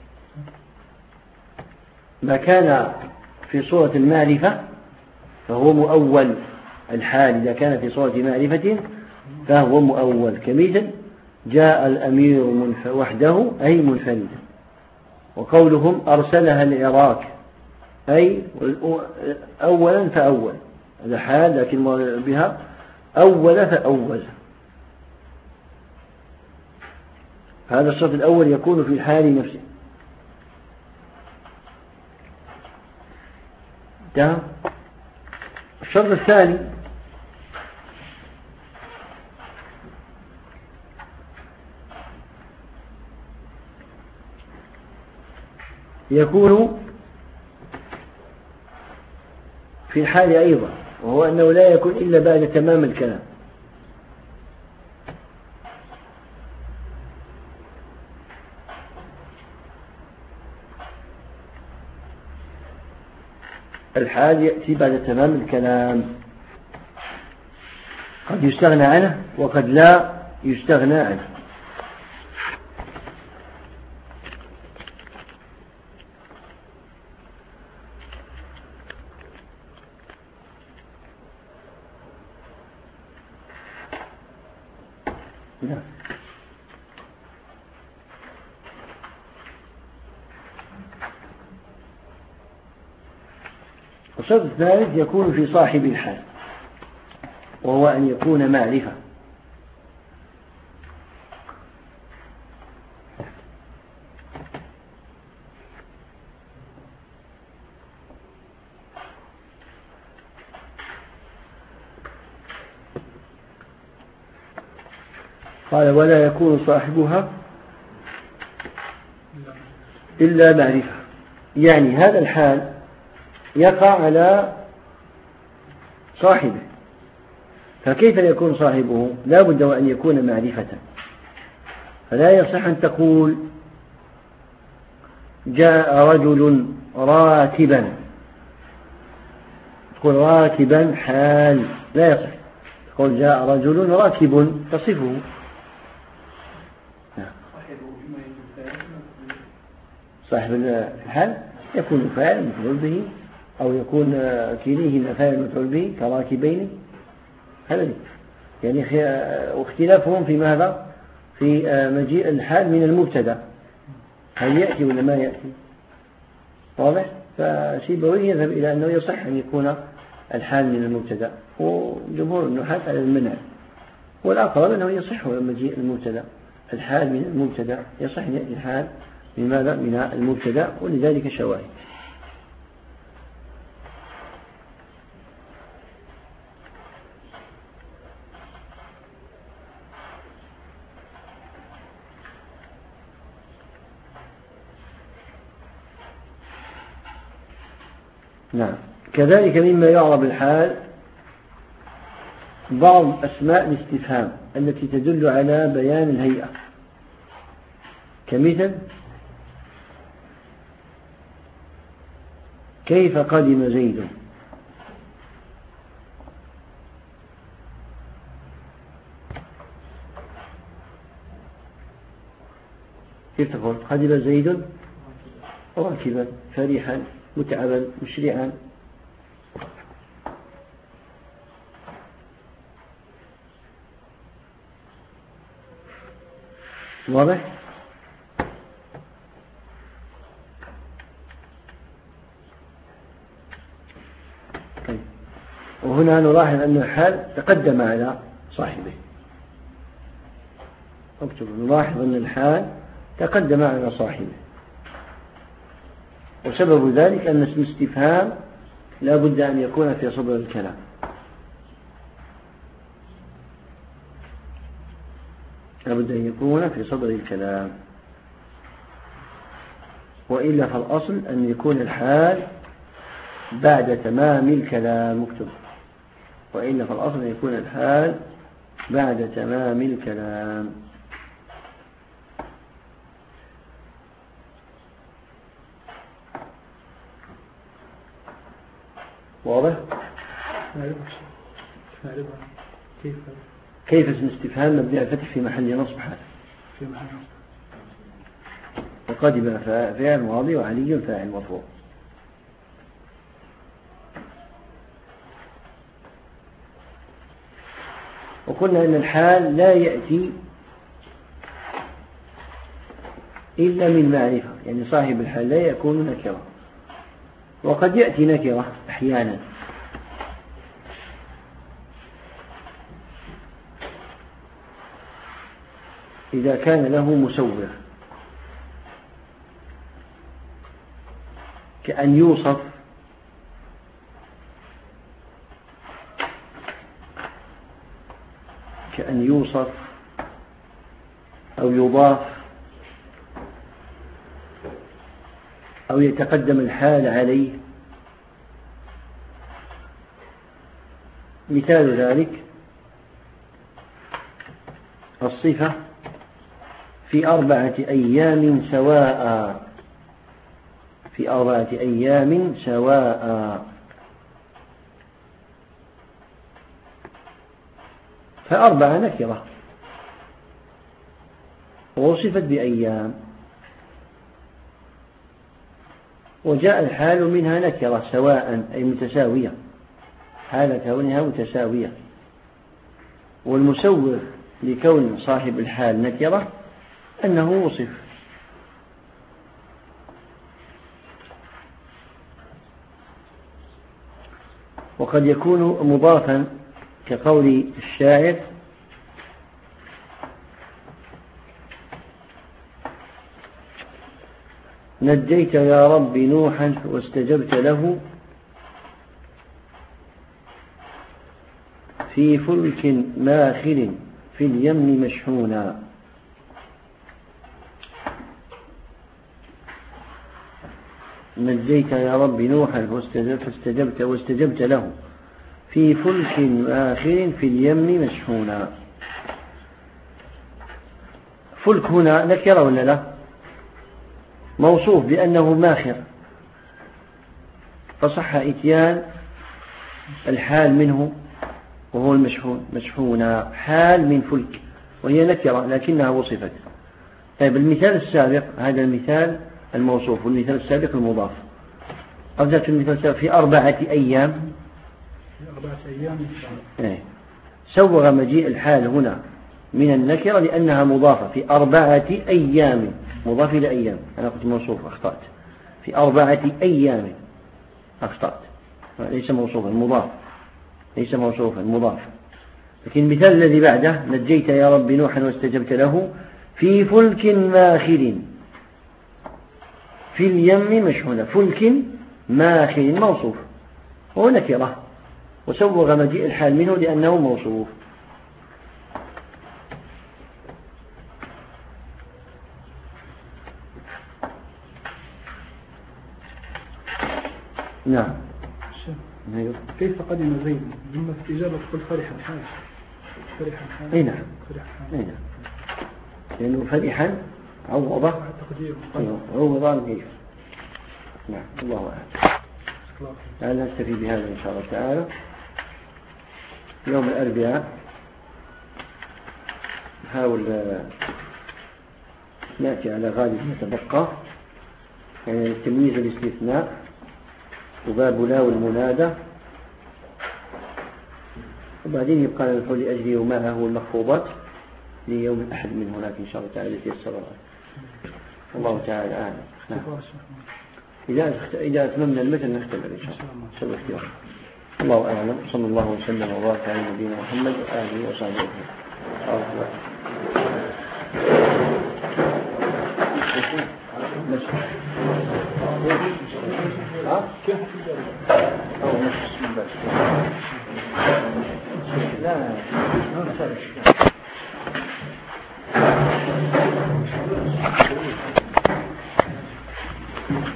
ما كان في صورة المعرفة فهو مؤول. الحال إذا كان في صورة معرفة فهو مؤول، كمثل جاء الأمير وحده أي منفردا. وقولهم أرسلها العراق أي أولا فأول، هذا حال لكن بها أول فأول. هذا الشرط الأول يكون في الحال نفسه. ده الشرط الثاني يكون في الحال أيضا، وهو أنه لا يكون إلا بعد تمام الكلام. الحال يأتي بعد تمام الكلام، قد يستغنى عنه وقد لا يستغنى عنه. نعم. الشرط الثالث يكون في صاحب الحال، وهو أن يكون معرفة. قال ولا يكون صاحبها إلا معرفة، يعني هذا الحال يقع على صاحبه، فكيف يكون صاحبه؟ لا بد وأن يكون معرفة. فلا يصح أن تقول جاء رجل راكبا، تقول راكبا حال، لا يصح. تقول جاء رجل راكب تصفه. صاحب الحال يكون فاعل مفعول به، أو يكون كليهما فاعل مفعول به كراكبين. هذا يعني واختلافهم في ماذا؟ في مجيء الحال من المبتدا، هل يأتي ولا ما يأتي؟ واضح؟ فسيبويه يذهب إلى أنه يصح أن يكون الحال من المبتدا، وجمهور النحاة على المنع، والأقرب أنه يصح مجيء المبتدا، الحال من المبتدا يصح أن يأتي الحال من ماذا؟ من المبتدا، ولذلك شواهد. نعم. كذلك مما يعرب الحال بعض أسماء الاستفهام التي تدل على بيان الهيئة، كمثل كيف قدم زيد، كيف تقول قدم زيد راكبا فرحا متعبا مسرعا. واضح؟ طيب. وهنا نلاحظ أن الحال تقدم على صاحبه. اكتب نلاحظ أن الحال تقدم على صاحبه، وسبب ذلك أن اسم استفهام لا بد أن يكون في صدر الكلام، لا بد أن يكون في صدر الكلام، وإلا فالأصل أن يكون الحال بعد تمام الكلام. اكتب وإلا فالأصل أن يكون الحال بعد تمام الكلام. واضح؟ كيف كيف اسم استفهام مبني على الفتح في محل نصب حال، في محل نصب، وقدم فاعل ماضي وعلي فاعل مرفوع. وقلنا أن الحال لا يأتي إلا من معرفة، يعني صاحب الحال لا يكون نكرة، وقد يأتي نكرة أحيانا إذا كان له مسوغ، كأن يوصف كأن يوصف أو يضاف أو يتقدم الحال عليه. مثال ذلك الصفة في أربعة أيام سواء، في أربعة أيام سواء، فأربعة نكرة ووصفت بأيام، وجاء الحال منها نكرة سواء أي متساوية، حال كونها متساوية. والمسوغ لكون صاحب الحال نكرة أنه وصف. وقد يكون مضافا كقول الشاعر: نجيت يا رب نوحا واستجبت له في فلك ماخر في اليم مشحونا. نجيت يا رب نوحا واستجبت, واستجبت له في فلك ماخر في اليم مشحونا. فلك هنا نكرة ولا لا؟ موصوف بأنه ماخر، فصح إتيان الحال منه وهو المشحون، مشحونا حال من فلك، وهي نكرة لكنها وصفت. طيب المثال السابق، هذا المثال الموصوف، والمثال السابق المضاف. أرجعت المثال السابق في أربعة أيام، في أربعة أيام إيه. سوغ مجيء الحال هنا من النكرة لأنها مضافة في أربعة أيام، مضاف إلى أيام. أنا قلت موصوف أخطأت، في أربعة أيام أخطأت، ليس موصوفا، مضاف، ليس موصوفا، مضاف. لكن المثال الذي بعده: نجيت يا رب نوحا واستجبت له في فلك ماخر في اليم مشحونة. فلك ماخر موصوف هو نكرة، وسوغ مجيء الحال منه لأنه موصوف. نعم. كيف قدم زيد؟ ثم استجابة قل فرح الحال. فرح الحال. اي نعم. اي نعم. لأنه فرحا عوض عوض كيف. نعم. الله أعلم. لعل نكتفي بهذا إن شاء الله تعالى. يوم الأربعاء نحاول نأتي على غالب ما تبقى، يعني تمييز الاستثناء وباب لا والمنادى، وبعدين يبقى نقول لأجله ومعه المخفوضات ليوم الأحد من هناك إن شاء الله تعالى التي يسر الله تعالى أعلم. نعم. إذا إذا أتممنا المتن نختبر إن شاء الله. الله الله أعلم. صلى الله وسلم وبارك على نبينا محمد وآله وصحبه أجمعين. لا